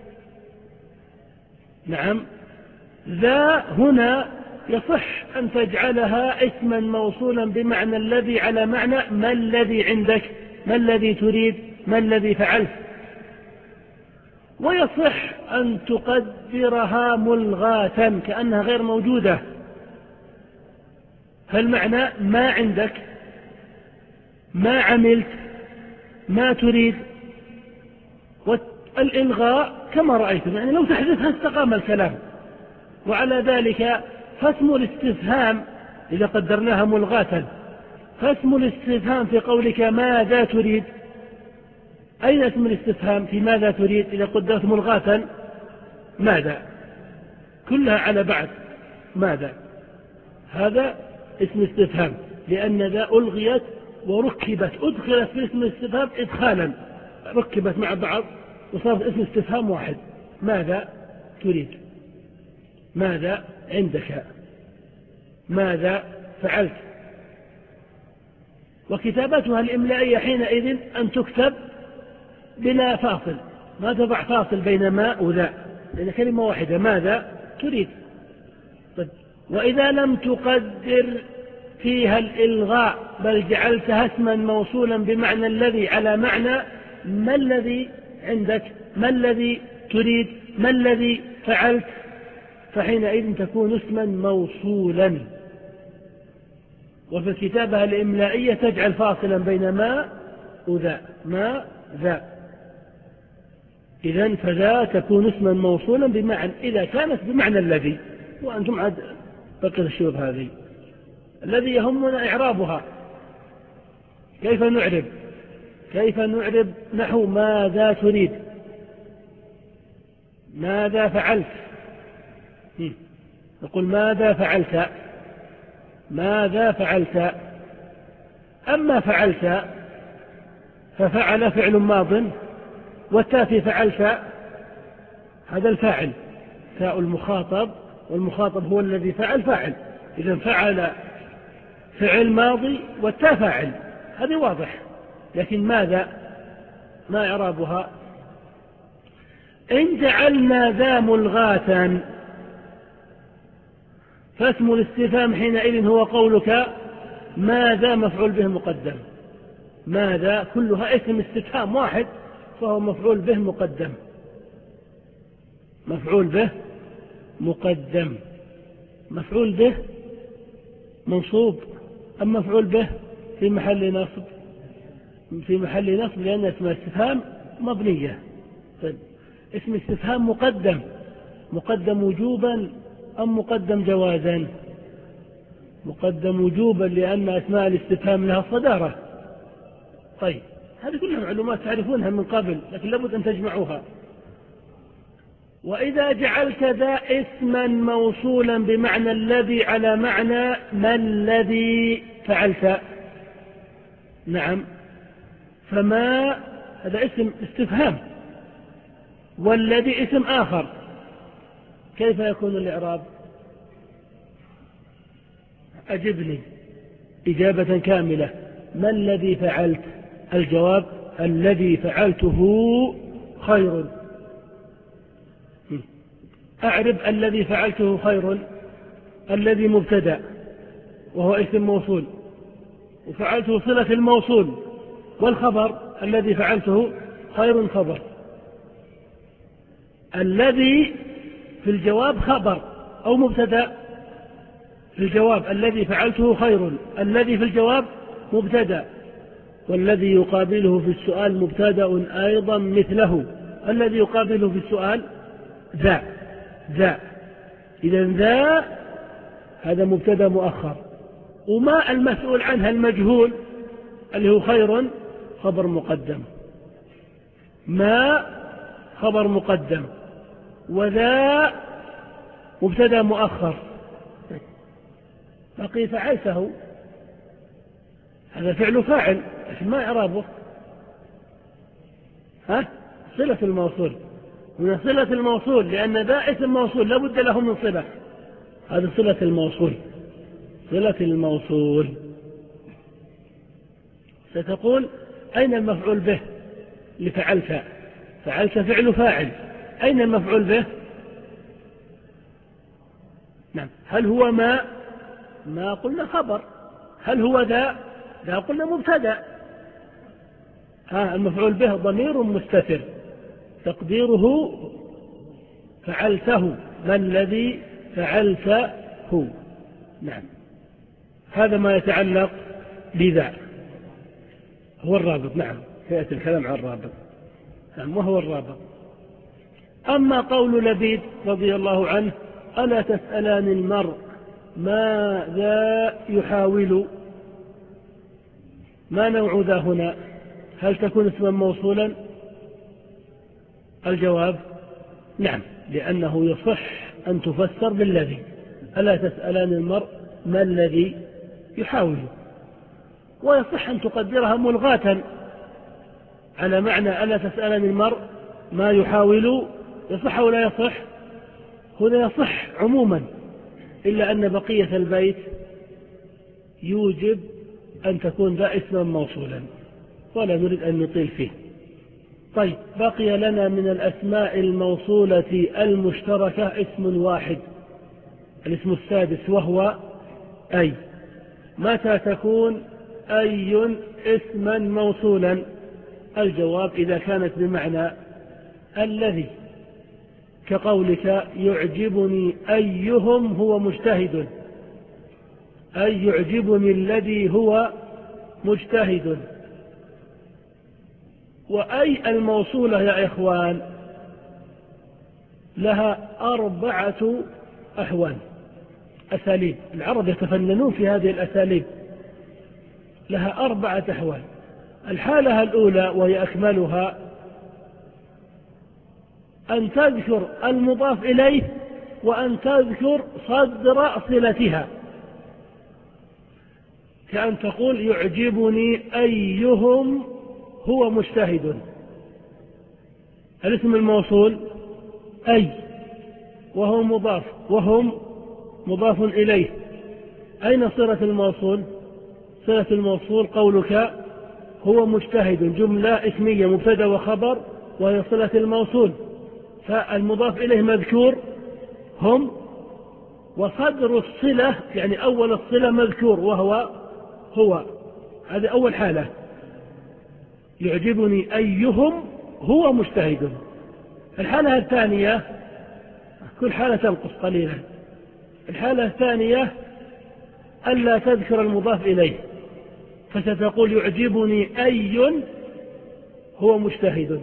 نعم، ذا هنا يصح أن تجعلها اسما موصولا بمعنى الذي على معنى ما الذي عندك، ما الذي تريد، ما الذي فعلت. ويصح أن تقدرها ملغاة كأنها غير موجودة، فالمعنى ما عندك، ما عملت، ما تريد. والإلغاء كما رأيتم يعني لو تحذفها استقام الكلام. وعلى ذلك فاسم الاستفهام إذا قدرناها ملغاة، فاسم الاستفهام في قولك ماذا تريد، أين اسم الاستفهام في ماذا تريد إذا قدرت ملغاة؟ ماذا، كلها على بعض ماذا، هذا اسم استفهام، لأن ذا ألغيت وركبت، أدخلت في اسم الاستفهام إدخالا، ركبت مع بعض وصارت اسم استفهام واحد. ماذا تريد، ماذا عندك، ماذا فعلت. وكتابتها الإملائية حينئذ أن تكتب بلا فاصل، ما تضع فاصل بين ما وذا، لأن كلمة واحدة ماذا تريد. طيب. وإذا لم تقدر فيها الإلغاء بل جعلتها اسما موصولا بمعنى الذي على معنى ما الذي عندك، ما الذي تريد، ما الذي فعلت، فحينئذ تكون اسما موصولا. وفي الكتابة الإملائية تجعل فاصلا بين ما وذا، ما ذا. إذن فذا تكون اسما موصولا بمعنى إذا كانت بمعنى الذي. وأنتم عاد بقيت الشيوخ هذه الذي يهمنا إعرابها. كيف نعرب، كيف نعرب نحو ماذا تريد، ماذا فعلت. نقول ماذا فعلت، ماذا فعلت. أما فعلت ففعل فعل ماض، والتاء في فعلت هذا الفاعل، تاء المخاطب، والمخاطب هو الذي فعل فاعل. إذا فعل فعل ماضي والتاء فاعل، هذه واضح. لكن ماذا ما إعرابها؟ إن جعلنا ذا ملغاة فاسم الاستفهام حينئذ هو قولك ماذا مفعول به مقدم. ماذا كلها اسم استفهام واحد، فهو مفعول به مقدم، مفعول به مقدم. مفعول به منصوب أم مفعول به في محل نصب؟ في محل نصب، لأن اسم استفهام مبنية. طيب. اسم استفهام مقدم، مقدم وجوبا أم مقدم جوازا؟ مقدم وجوبا، لأن أسماء الاستفهام لها صدارة. طيب، هذه كلها معلومات تعرفونها من قبل، لكن لابد أن تجمعوها. وإذا جعلت ذا اسما موصولا بمعنى الذي على معنى ما الذي فعلت، نعم، فما هذا اسم استفهام، والذي اسم آخر، كيف يكون الإعراب؟ أجبني إجابة كاملة. ما الذي فعلت؟ الجواب الذي فعلته خير. أعرب الذي فعلته خير. الذي مبتدأ وهو اسم موصول، وفعلته صلة الموصول، والخبر الذي فعلته خير خبر. الذي في الجواب خبر أو مبتدأ؟ في الجواب الذي فعلته خير، الذي في الجواب مبتدأ، والذي يقابله في السؤال مبتدأ أيضا مثله. الذي يقابله في السؤال ذا، ذا. إذا ذا هذا مبتدأ مؤخر، وما المسؤول عنها المجهول اللي هو خير خبر مقدم. ما خبر مقدم، وذا مبتدا مؤخر. بقي فعلته، هذا فعل فاعل لكن ما إعرابه؟ ها؟ صلة الموصول، من صلة الموصول، لأن ذا اسم موصول لا بد له من صلة، هذا صلة الموصول، صلة الموصول. ستقول أين المفعول به لفعلت؟ فعلت فعل فاعل، أين المفعول به؟ نعم. هل هو ما؟ ما قلنا خبر. هل هو ذا؟ ذا قلنا مبتدأ. ها، المفعول به ضمير مستتر تقديره فعلته، ما الذي فعلته. نعم. هذا ما يتعلق بذا، هو الرابط. نعم، سيأتي الكلام عن الرابط. نعم، وهو الرابط. أما قول لبيد رضي الله عنه: ألا تسألان المرء ماذا يحاول، ما نوع ذا هنا؟ هل تكون اسما موصولا؟ الجواب نعم، لأنه يصح أن تفسر بالذي. ألا تسألان المرء ما الذي يحاول، ويصح أن تقدرها ملغاة على معنى ألا تسألان المرء ما يحاول. يصح ولا يصح؟ هنا يصح عموما، إلا أن بقية البيت يوجب أن تكون ذا اسما موصولا، ولا نريد أن نطيل فيه. طيب، بقي لنا من الأسماء الموصولة المشتركة اسم واحد، الاسم السادس، وهو أي. متى تكون أي اسما موصولا؟ الجواب إذا كانت بمعنى الذي، كقولك: يعجبني أيهم هو مجتهد، أي يعجبني الذي هو مجتهد. وأي الموصولة يا إخوان لها أربعة أحوال، أساليب. العرب يتفننون في هذه الأساليب، لها أربعة أحوال. الحالة الأولى وهي أكملها أن تذكر المضاف إليه وأن تذكر صدر صلتها، كأن تقول: يعجبني أيهم هو مجتهد. الاسم الموصول أي، وهو مضاف، وهم مضاف إليه. أين صلة الموصول؟ صلة الموصول قولك: هو مجتهد، جملة اسمية مبتدأ وخبر، وهي صلة الموصول، فالمضاف إليه مذكور هم، وصدر الصلة يعني أول الصلة مذكور وهو هو. هذه أول حالة، يعجبني أيهم هو مجتهد. الحالة الثانية، كل حالة تنقص قليلا. الحالة الثانية ألا تذكر المضاف إليه، فستقول: يعجبني أي هو مجتهد.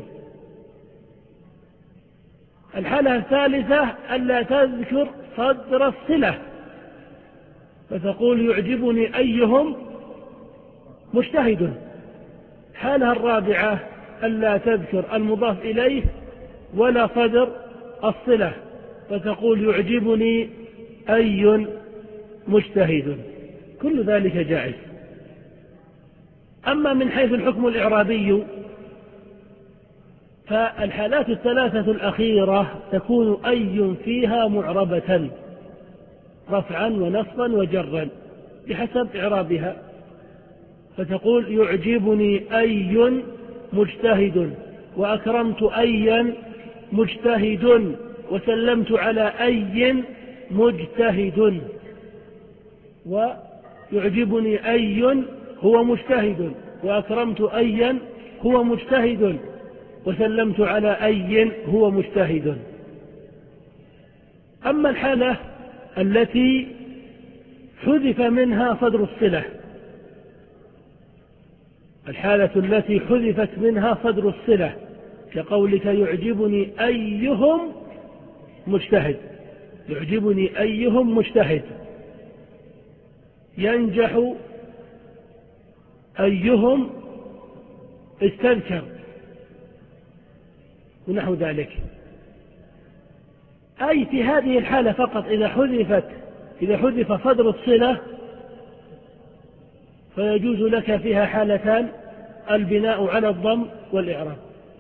الحالة الثالثة ألا تذكر صدر الصلة، فتقول: يعجبني أيهم مجتهد. الحالة الرابعة ألا تذكر المضاف إليه ولا صدر الصلة، فتقول: يعجبني أي مجتهد. كل ذلك جائز. أما من حيث الحكم الإعرابي، فالحالات الثلاثة الأخيرة تكون أي فيها معربة رفعا ونصبا وجرا بحسب إعرابها، فتقول: يعجبني أي مجتهد، وأكرمت أيا مجتهد، وسلمت على أي مجتهد. ويعجبني أي هو مجتهد، وأكرمت أيا هو مجتهد، وسلمت على أي هو مجتهد. أما الحالة التي حذف منها صدر الصلة، الحالة التي حذفت منها صدر الصلة كقولك: يعجبني أيهم مجتهد، يعجبني أيهم مجتهد، ينجح أيهم استذكر، ونحو ذلك. أي في هذه الحالة فقط إذا حذفت إذا حذف صدر الصلة فيجوز لك فيها حالتان: البناء على الضم والإعراب،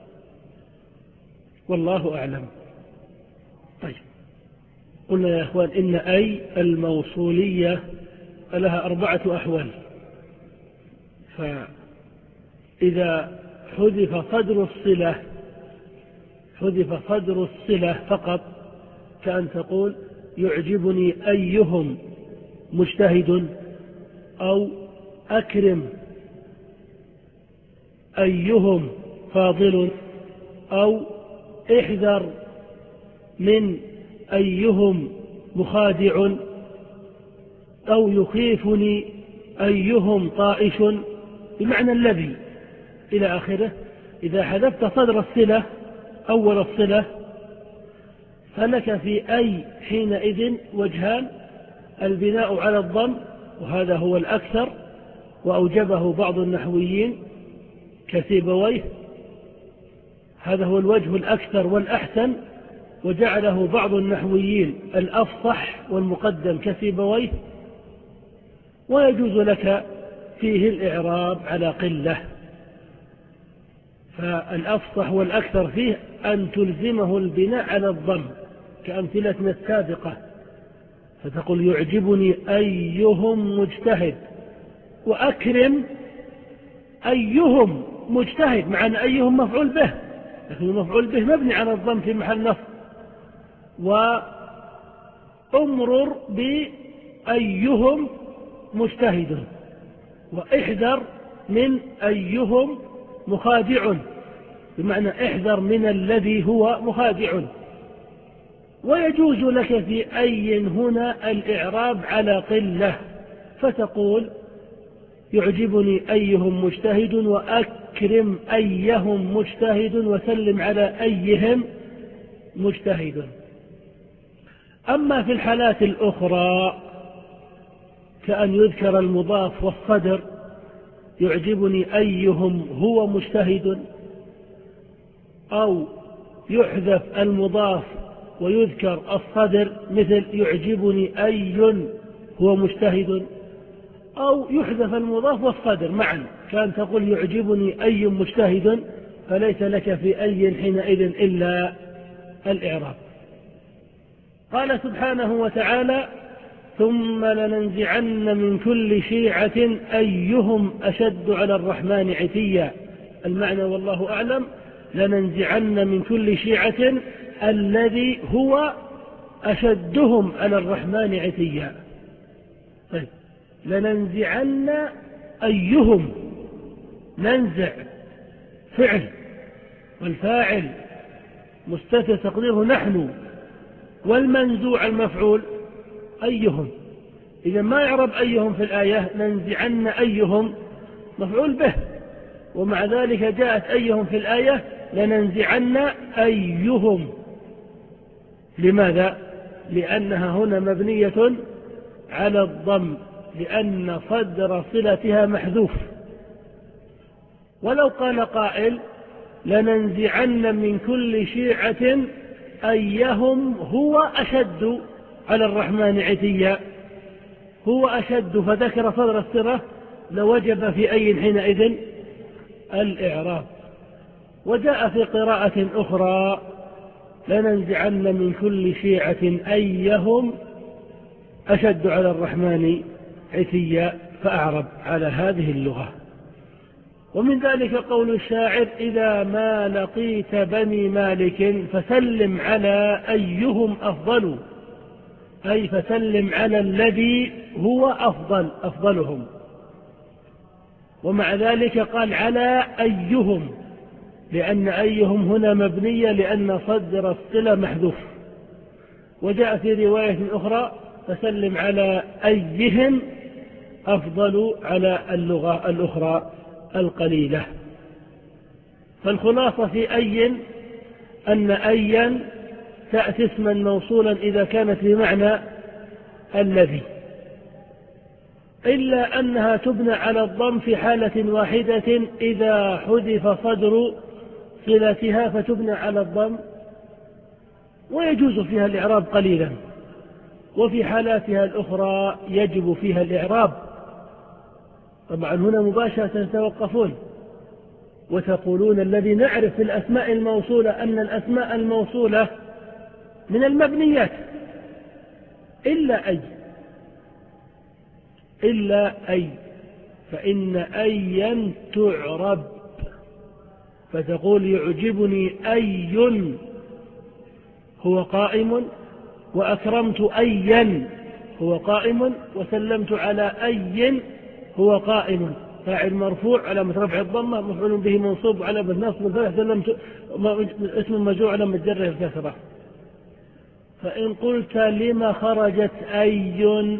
والله أعلم. طيب، قلنا يا أخوان إن أي الموصولية لها أربعة أحوال. فإذا حذف صدر الصلة حذف صدر الصلة فقط، كأن تقول يعجبني أيهم مجتهد، أو أكرم أيهم فاضل، أو احذر من أيهم مخادع، أو يخيفني أيهم طائش، بمعنى الذي إلى آخره. إذا حذفت صدر الصلة أول الصلة فلك في أي حينئذ وجهان: البناء على الضم، وهذا هو الأكثر وأوجبه بعض النحويين كسيبويه، هذا هو الوجه الأكثر والأحسن، وجعله بعض النحويين الأفصح والمقدم كسيبويه. ويجوز لك فيه الإعراب على قلة، فالأفصح والأكثر فيه أن تلزمه البناء على الضم كأمثلتنا السابقة، فتقول يعجبني أيهم مجتهد، وأكرم أيهم مجتهد، مع أن أيهم مفعول به، لكن المفعول به مبني على الضم في محل نصب. وأمرر بأيهم مجتهد، واحذر من أيهم مخادع، بمعنى احذر من الذي هو مخادع. ويجوز لك في أي هنا الإعراب على قلة، فتقول يعجبني أيهم مجتهد، وأكرم أيهم مجتهد، وسلم على أيهم مجتهد. أما في الحالات الأخرى كأن يذكر المضاف والصدر: يعجبني أيهم هو مجتهد، أو يحذف المضاف ويذكر الصدر مثل يعجبني أي هو مجتهد، أو يحذف المضاف والصدر معا، كان تقول يعجبني أي مجتهد، فليس لك في أي حينئذ إلا الإعراب. قال سبحانه وتعالى: ثم لننزعن من كل شيعة أيهم أشد على الرحمن عتيا. المعنى والله أعلم: لننزعن من كل شيعة الذي هو أشدهم على الرحمن عتيا. طيب، لننزعن أيهم، ننزع فعل، والفاعل مستتر تقديره نحن، والمنزوع المفعول أيهم. إذا ما يعرب أيهم في الآية، ننزعن أيهم مفعول به، ومع ذلك جاءت أيهم في الآية لننزعن أيهم. لماذا؟ لأنها هنا مبنية على الضم، لأن صدر صلتها محذوف. ولو قال قائل: لننزعن من كل شيعة أيهم هو أشد على الرحمن عتيا، هو أشد، فذكر صدر الصلة، لوجب في أي حينئذ الإعراب. وجاء في قراءة أخرى: لننزعن من كل شيعة أيهم أشد على الرحمن عتيا، فأعرب على هذه اللغة. ومن ذلك قول الشاعر: إذا ما لقيت بني مالك فسلم على أيهم أفضل، أي فسلم على الذي هو أفضل أفضلهم. ومع ذلك قال على أيهم، لأن أيهم هنا مبنية لأن صدر الصلة محذوف. وجاء في رواية أخرى: فسلم على أيهم أفضل على اللغة الأخرى القليلة. فالخلاصة في أي أن أيا تأتي اسما موصولا إذا كانت بمعنى الذي، إلا أنها تبنى على الضم في حالة واحدة: إذا حذف صدر صلتها فتبنى على الضم ويجوز فيها الإعراب قليلا، وفي حالاتها الأخرى يجب فيها الإعراب. طبعا هنا مباشرة تتوقفون وتقولون الذي نعرف في الأسماء الموصولة أن الأسماء الموصولة من المبنيات إلا أي إلا أي فإن أيا تعرب، فتقول يعجبني أي هو قائم، وأكرمت أيا هو قائم، وسلمت على أي هو قائم. فاعل مرفوع علامة رفع الضمة، مفعول به منصوب علامة نصب الفتح، سلمت اسم مجرور علامة جره الكسرة. فإن قلت لما خرجت أي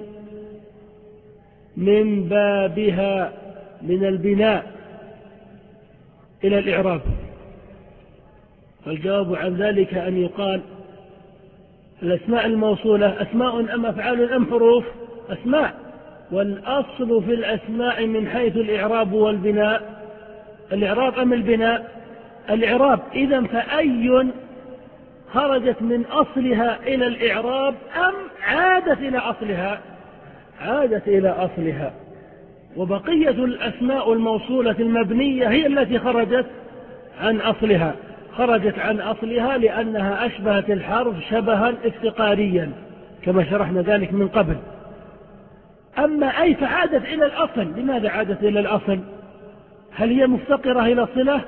من بابها من البناء إلى الإعراب، فالجواب عن ذلك أن يقال الأسماء الموصولة أسماء أم أفعال أم حروف؟ أسماء، والأصل في الأسماء من حيث الإعراب والبناء الإعراب أم البناء؟ الإعراب. إذن فأي خرجت من أصلها إلى الإعراب أم عادت إلى أصلها؟ عادت إلى أصلها. وبقية الأسماء الموصولة المبنية هي التي خرجت عن أصلها، خرجت عن أصلها لأنها أشبهت الحرف شبها افتقاريا كما شرحنا ذلك من قبل. أما أي فعادت إلى الأصل. لماذا عادت إلى الأصل؟ هل هي مفتقرة إلى صلة؟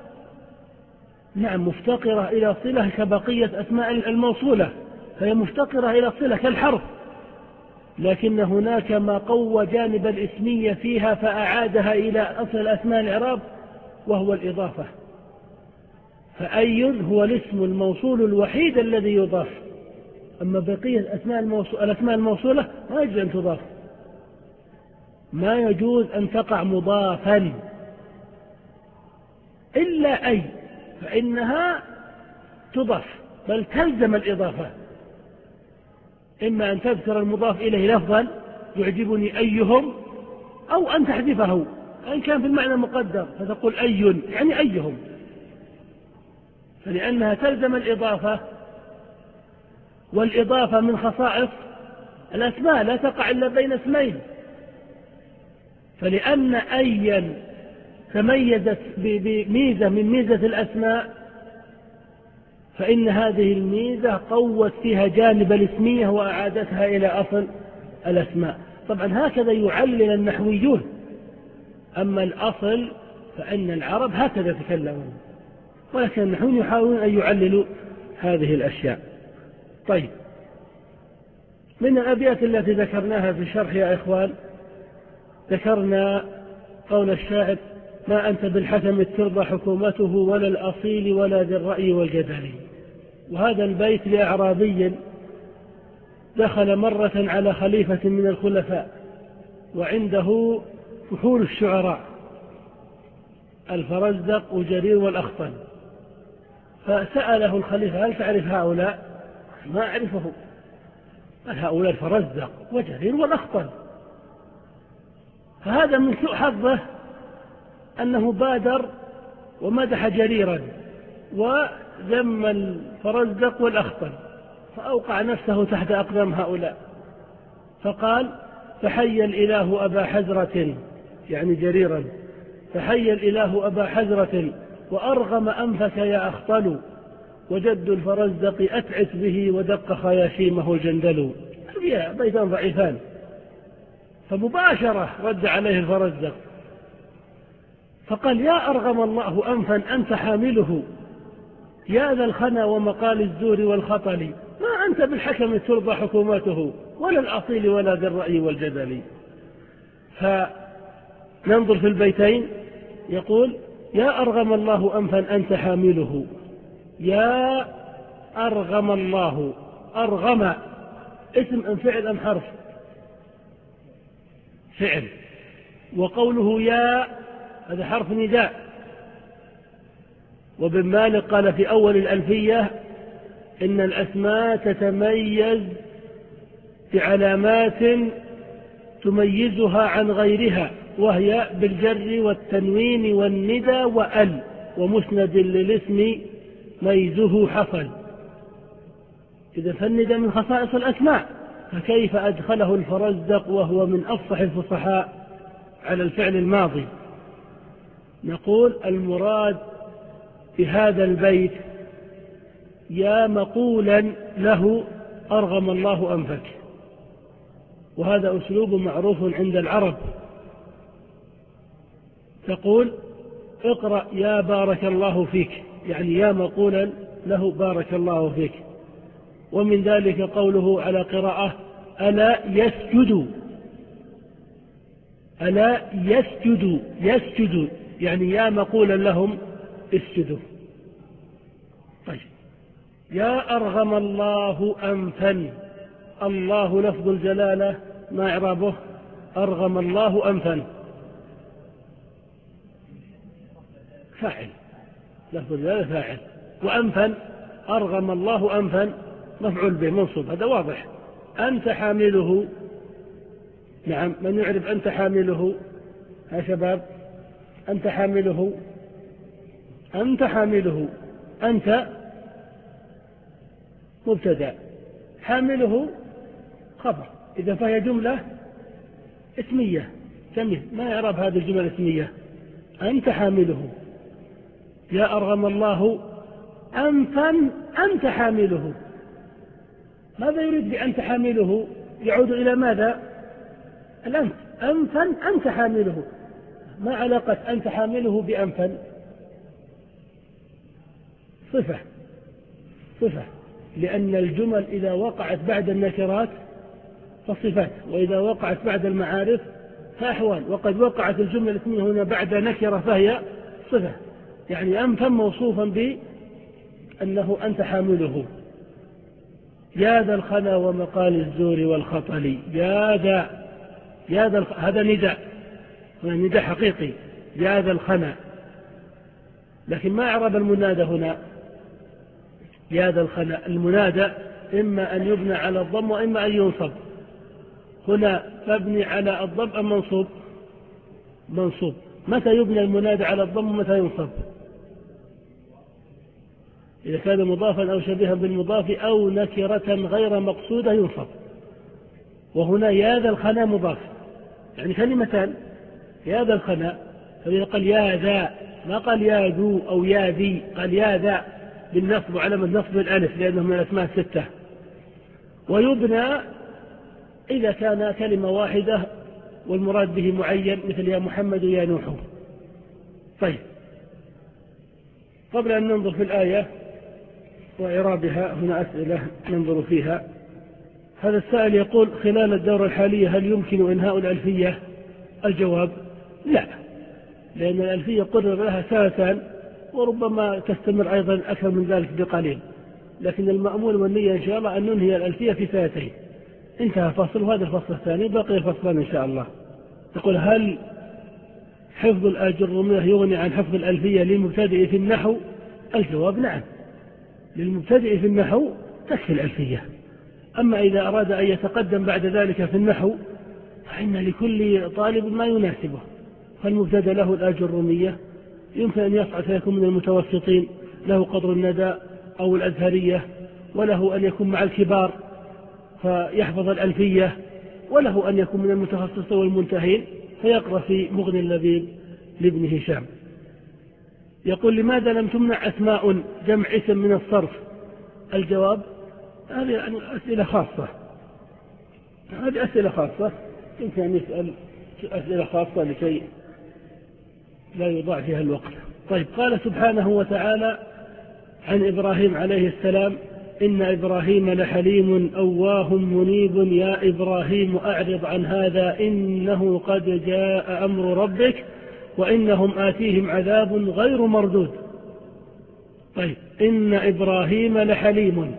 نعم، مفتقرة إلى صلة كبقية أسماء الموصولة، فهي مفتقرة إلى صلة كالحرف، لكن هناك ما قوى جانب الاسمية فيها فأعادها إلى أصل الأسماء الإعراب، وهو الإضافة. فأي هو الاسم الموصول الوحيد الذي يضاف، أما بقية الأسماء الموصولة, الأسماء الموصولة ما يجوز أن تضاف، ما يجوز أن تقع مضافا إلا أي، فإنها تضاف بل تلزم الإضافة، إما أن تذكر المضاف إليه لفظا يعجبني أيهم، أو أن تحذفه إن كان في المعنى مقدر فتقول أي يعني أيهم، فلأنها تلزم الإضافة، والإضافة من خصائص الأسماء لا تقع إلا بين اسمين. فلأن أيا تميزت بميزة من ميزة الأسماء فإن هذه الميزة قوت فيها جانب الاسمية وأعادتها إلى أصل الأسماء. طبعا هكذا يعلل النحويون، أما الأصل فإن العرب هكذا تكلمون، ولكن النحويون يحاولون أن يعللوا هذه الأشياء. طيب، من الأبيات التي ذكرناها في شرح يا إخوان ذكرنا قول الشاعر: ما أنت بالحكم ترضى حكومته ولا الأصيل ولا ذي الرأي والجدل. وهذا البيت لأعرابي دخل مرة على خليفة من الخلفاء وعنده فحول الشعراء الفرزدق وجرير والأخطل، فسأله الخليفة: هل تعرف هؤلاء؟ ما أعرفه. قال: هؤلاء الفرزدق وجرير والأخطل. فهذا من سوء حظه أنه بادر ومدح جريرا وذم الفرزدق والأخطل، فأوقع نفسه تحت أقدام هؤلاء، فقال: فحي الإله أبا حزرة، يعني جريرا، فحي الإله أبا حزرة وأرغم أنفك يا أخطل، وجد الفرزدق أتعس به ودق خياشيمه جندل. بيتان ضعيفان. فمباشرة رد عليه الفرزدق فقال: يا أرغم الله أنفا أنت حامله، يا ذا الخنا ومقال الزور والخطل، ما أنت بالحكم ترضى حكومته ولا الأصيل ولا ذي الرأي والجدل. فننظر في البيتين، يقول: يا أرغم الله أنفا أنت حامله، يا أرغم الله. أرغم اسم أم فعل أم حرف؟ فعل. وقوله يا هذا حرف نداء. وابن مالك قال في أول الألفية: إن الأسماء تتميز بعلامات تميزها عن غيرها، وهي بالجر والتنوين والندى وأل. ومسند للاسم ميزه حصل. إذا فند من خصائص الأسماء، فكيف أدخله الفرزدق وهو من أفصح الفصحاء على الفعل الماضي؟ نقول المراد في هذا البيت يا مقولا له أرغم الله أنفك، وهذا أسلوب معروف عند العرب. تقول اقرأ يا بارك الله فيك، يعني يا مقولا له بارك الله فيك. ومن ذلك قوله على قراءة ألا يسجد، ألا يسجد، يسجد يعني يا مقولا لهم اسجدوا. طيب يا أرغم الله أنفا، الله لفظ الجلالة ما إعرابه؟ أرغم الله أنفا فاعل، لفظ الجلالة فاعل، وأنفا أرغم الله أنفا مفعول به منصوب، هذا واضح. أنت حامله، نعم، من يعرف أنت حامله؟ يا شباب أنت حامله، أنت حامله، أنت مبتدأ، حامله خبر، إذا فهي جملة اسمية سميه، ما يعرف هذه الجملة الاسمية. أنت حامله، يا أرغم الله أنفا أنت حامله. ماذا يريد بأنت حامله؟ يعود إلى ماذا؟ الأنف، أنفا أنت حامله. ما علاقة أنت حامله بأنفا؟ صفة، صفة، لأن الجمل إذا وقعت بعد النكرات فصفات، وإذا وقعت بعد المعارف فأحوال، وقد وقعت الجملة الاسمية هنا بعد نكرة فهي صفة، يعني أنفا موصوفا بأنه أنت حامله. يا ذا الخنا ومقال الزور والخطل، يا ذا، يا ذا، هذا نداء، هنا نداء حقيقي، يا ذا الخنا، لكن ما أعرب المنادى هنا؟ يا ذا الخنا، المنادى إما أن يبنى على الضم وإما أن ينصب. هنا مبني على الضم أم منصوب؟ منصوب. متى يبنى المنادى على الضم ومتى ينصب؟ إذا كان مضافا أو شبيها بالمضاف أو نكرة غير مقصودة ينصب. وهنا يا ذا الخنا مضاف، يعني كلمتان، يا ذا الخنا، فإذا قال يا ذا ما قال يا ذو أو يا ذي، قال يا ذا بالنصب وعلامة نصب الألف لأنه من الأسماء الستة. ويبنى إذا كان كلمة واحدة والمراد به معين، مثل يا محمد ويا نوح. طيب قبل أن ننظر في الآية وإعرابها هنا أسئلة ننظر فيها. هذا السائل يقول خلال الدورة الحالية هل يمكن إنهاء الألفية؟ الجواب لا، لأن الألفية قرر لها سنتان وربما تستمر أيضا أكثر من ذلك بقليل، لكن المأمول والنية إن شاء الله أن ننهي الألفية في سنتين. انتهى فصل، وهذا الفصل الثاني بقي الفصلان إن شاء الله. تقول هل حفظ الآجرومية يغني عن حفظ الألفية للمبتدئ في النحو؟ الجواب نعم، للمبتدئ في النحو تكفي الألفية. أما إذا أراد أن يتقدم بعد ذلك في النحو فإن لكل طالب ما يناسبه، فالمبتدئ له الآجرومية يمكن أن يصعد فيكون من المتوسطين، له قدر الندى أو الأزهرية، وله أن يكون مع الكبار فيحفظ الألفية، وله أن يكون من المتخصصين والمنتهين فيقرأ في مغني اللبيب لابن هشام. يقول لماذا لم تمنع أسماء جمع اسم من الصرف؟ الجواب هذه أسئلة خاصة، هذه أسئلة خاصة يمكن أن يسأل أسئلة خاصة لكي لا يضاع فيها الوقت. طيب قال سبحانه وتعالى عن إبراهيم عليه السلام إن إبراهيم لحليم أواه منيب يا إبراهيم أعرض عن هذا إنه قد جاء أمر ربك وإنهم آتيهم عذاب غير مردود. طيب إن إبراهيم لحليم،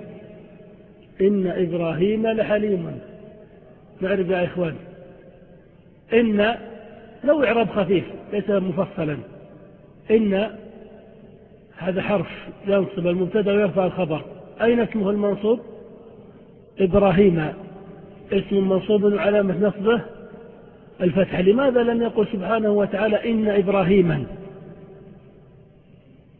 إن إبراهيم لحليم، نعرف يا إخوان إن لو إعراب خفيف ليس مفصلا، إن هذا حرف ينصب المبتدأ ويرفع الخبر، أين اسمه المنصوب؟ إبراهيم اسم منصوب علامة نصبه الفتح. لماذا لم يقل سبحانه وتعالى إن إبراهيما؟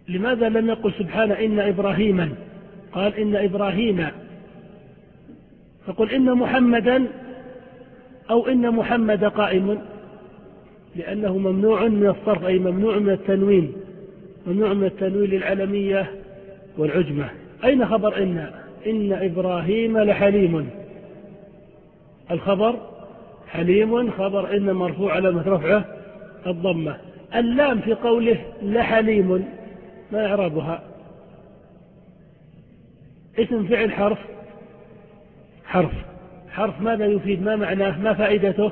لماذا لم يقل سبحانه إن إبراهيما؟ قال إن إبراهيم، فقل إن محمدا أو إن محمد قائم، لأنه ممنوع من الصرف، أي ممنوع من التنوين، ممنوع من التنوين للعلمية والعجمة. أين خبر إن؟ إن إبراهيم لحليم، الخبر حليم، خبر إن مرفوع على رفعه الضمة. اللام في قوله لحليم ما إعرابها؟ اسم فعل حرف حرف حرف ماذا يفيد؟ ما معناه؟ ما فائدته؟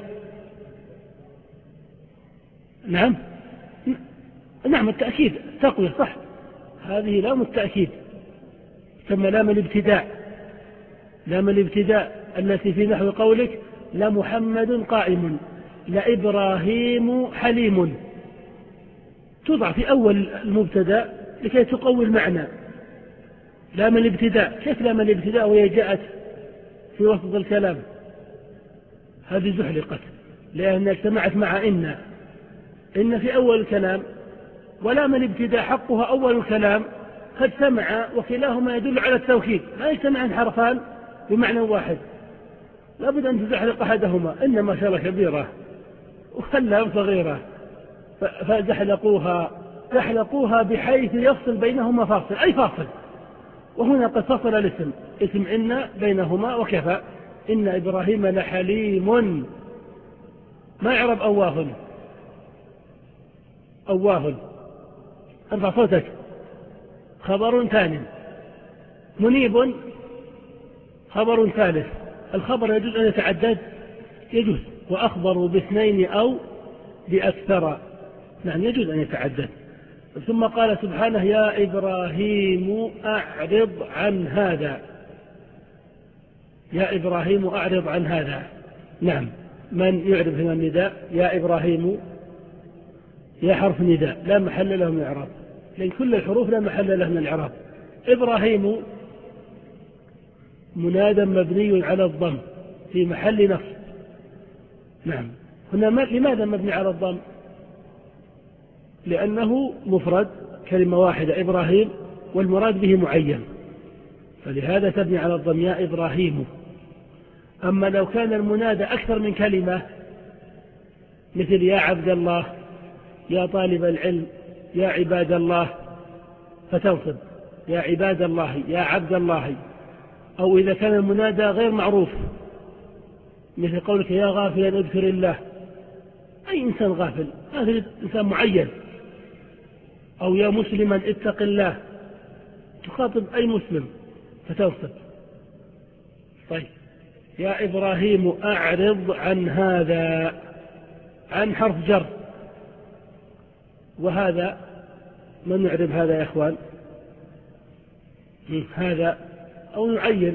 نعم نعم التأكيد، تقوية، صح، هذه لام التأكيد ثم لام الابتداء، لام الابتداء التي في نحو قولك لمحمد قائم لإبراهيم حليم، توضع في أول المبتدأ لكي تقوي المعنى. لام الابتداء، كيف لام الابتداء وهي جاءت في وسط الكلام؟ هذه زحلقت لأنها اجتمعت مع إن إن في أول الكلام، ولام الابتداء حقها أول الكلام قد سمع، وكلاهما يدل على التوكيد، لا يجتمعان حرفان بمعنى واحد، لابد أن تزحلق أحدهما. إن ما شاء الله كبيرة وخلها صغيرة، فزحلقوها زحلقوها بحيث يفصل بينهما فاصل، أي فاصل، وهنا قد فصل الاسم، اسم إن بينهما وكفى. إن إبراهيم لحليم، ما يعرب أواه؟ أواه ارفع صوتك، خبر ثاني. منيب خبر ثالث. الخبر يجوز أن يتعدد، يجوز، وأخبروا باثنين أو بأكثر، نعم يجوز أن يتعدد. ثم قال سبحانه يا إبراهيم أعرض عن هذا، يا إبراهيم أعرض عن هذا، نعم. من يعرض هنا النداء؟ يا إبراهيم، يا حرف نداء لا محل له من الإعراب، لأن كل الحروف لا محل له من الإعراب. إبراهيم منادى مبني على الضم في محل نصب، نعم. هنا لماذا مبني على الضم؟ لأنه مفرد، كلمة واحدة إبراهيم، والمراد به معين، فلهذا تبني على الضم يا إبراهيم. أما لو كان المنادى أكثر من كلمة، مثل يا عبد الله، يا طالب العلم، يا عباد الله، فتنصب يا عباد الله، يا عبد الله. أو إذا كان المنادى غير معروف، مثل قولك يا غافلا اذكر الله، أي إنسان غافل، هذا إنسان معين. أو يا مسلما اتق الله، تخاطب أي مسلم فتنصب. طيب يا إبراهيم أعرض عن هذا، عن حرف جر، وهذا من يعرب هذا يا إخوان؟ هذا أو نعين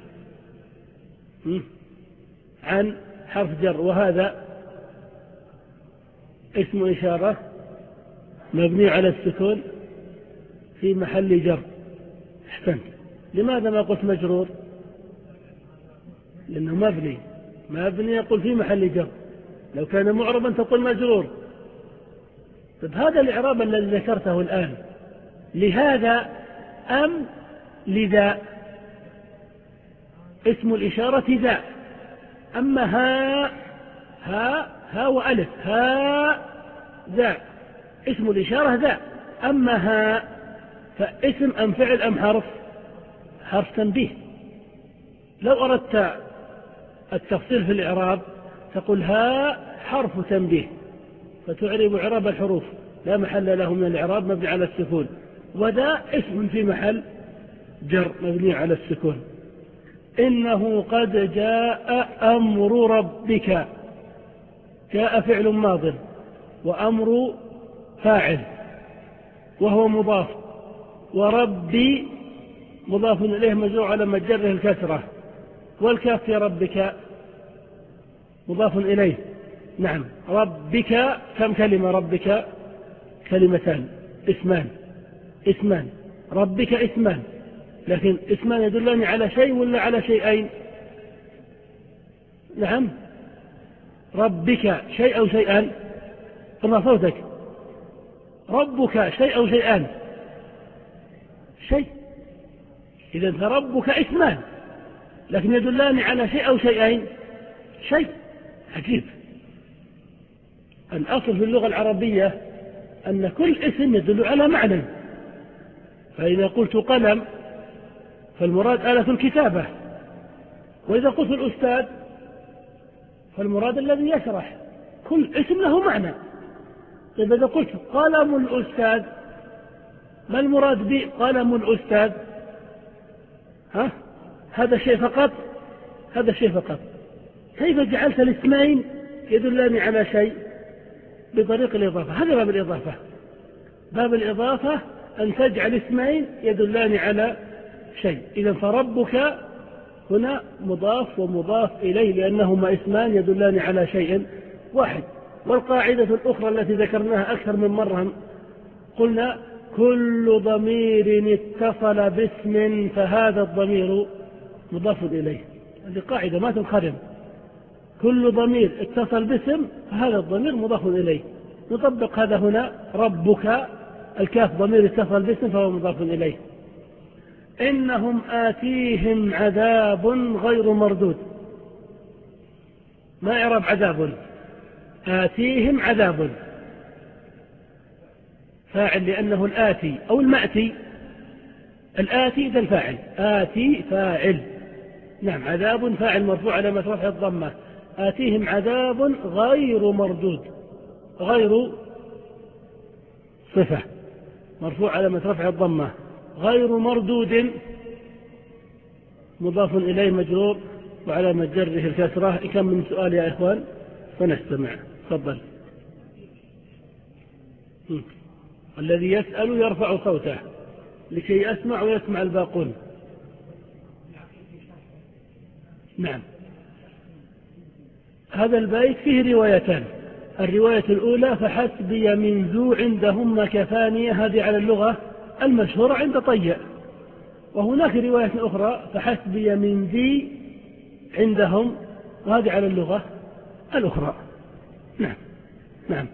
عن حرف جر، وهذا اسم إشارة مبني على السكون في محل جر. احسنت. لماذا ما قلت مجرور؟ لأنه مبني، مبني يقول في محل جر، لو كان معربا تقول مجرور. طيب هذا الإعراب الذي ذكرته الآن لهذا أم لذا؟ اسم الإشارة ذا، أما ها ها ها وألف، ها ذا اسم الإشارة ذا. أما ها فاسم أم فعل أم حرف؟ حرف تنبيه. لو أردت التفصيل في الإعراب تقول ها حرف تنبيه، فتعرب إعراب الحروف لا محل له من الإعراب مبني على السكون، وذا اسم في محل جر مبني على السكون. إنه قد جاء أمر ربك، جاء فعل ماض وأمر فاعل وهو مضاف، وربي مضاف إليه مجرور على مجره الكسرة، والكاف في ربك مضاف إليه. نعم ربك كم كلمة؟ ربك كلمتان، اسمان، اسمان ربك اسمان، لكن اسمان يدلان على شيء ولا على شيئين؟ نعم ربك شيء أو شيئان، ارفع صوتك، ربك شيء أو شيئان، شيء. إذا فربك اسمان لكن يدلان على شيء أو شيئين. شيء عجيب. الأصل في اللغة العربية أن كل اسم يدل على معنى. فإذا قلت قلم فالمراد آلة الكتابة، وإذا قلت الأستاذ فالمراد الذي يشرح. كل اسم له معنى. طيب إذا قلت قلم الأستاذ ما المراد به قلم الأستاذ؟ ها؟ هذا شيء فقط. هذا شيء فقط. كيف جعلت الاسمين يدلان على شيء؟ بطريق الإضافة. هذا باب الإضافة. باب الإضافة أن تجعل اسمين يدلان على شيء. إذا فربك هنا مضاف ومضاف إليه لأنهما اسمان يدلان على شيء واحد. والقاعدة الأخرى التي ذكرناها أكثر من مرة قلنا كل ضمير اتصل باسم فهذا الضمير مضاف إليه. هذه قاعدة ما تنخرم. كل ضمير اتصل باسم فهذا الضمير مضاف إليه. نطبق هذا هنا. ربك الكاف ضمير اتصل باسم فهو مضاف إليه. إنهم آتيهم عذاب غير مردود. ما إعراب عذاب؟ آتيهم عذاب فاعل لأنه الآتي أو المأتي. الآتي ذا الفاعل. آتي فاعل. نعم. عذاب فاعل مرفوع على رفع الضمة. آتيهم عذاب غير مردود. غير صفة مرفوع على رفع الضمة. غير مردود مضاف إليه مجرور وعلى مجره الكسرة. كم من سؤال يا إخوان فنستمع. تفضل. الذي يسأل يرفع صوته لكي يسمع ويسمع الباقون. نعم. هذا البيت فيه روايتان. الرواية الأولى فحسبي من ذو عندهم كفانية. هذه على اللغة المشهورة عند طيء. وهناك رواية أخرى فحسبي من ذي عندهم، وهذه على اللغة الأخرى. نعم. نعم.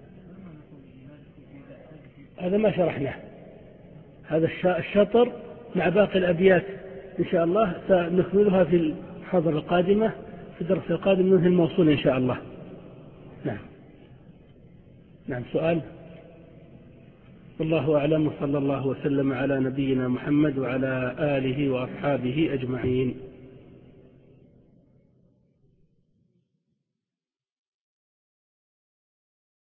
هذا ما شرحناه. هذا الشطر مع باقي الأبيات إن شاء الله سنكملها في الحاضرة القادمة في الدرس القادم منه الموصول إن شاء الله. نعم. نعم. سؤال. والله أعلم. صلى الله وسلم على نبينا محمد وعلى آله وأصحابه أجمعين.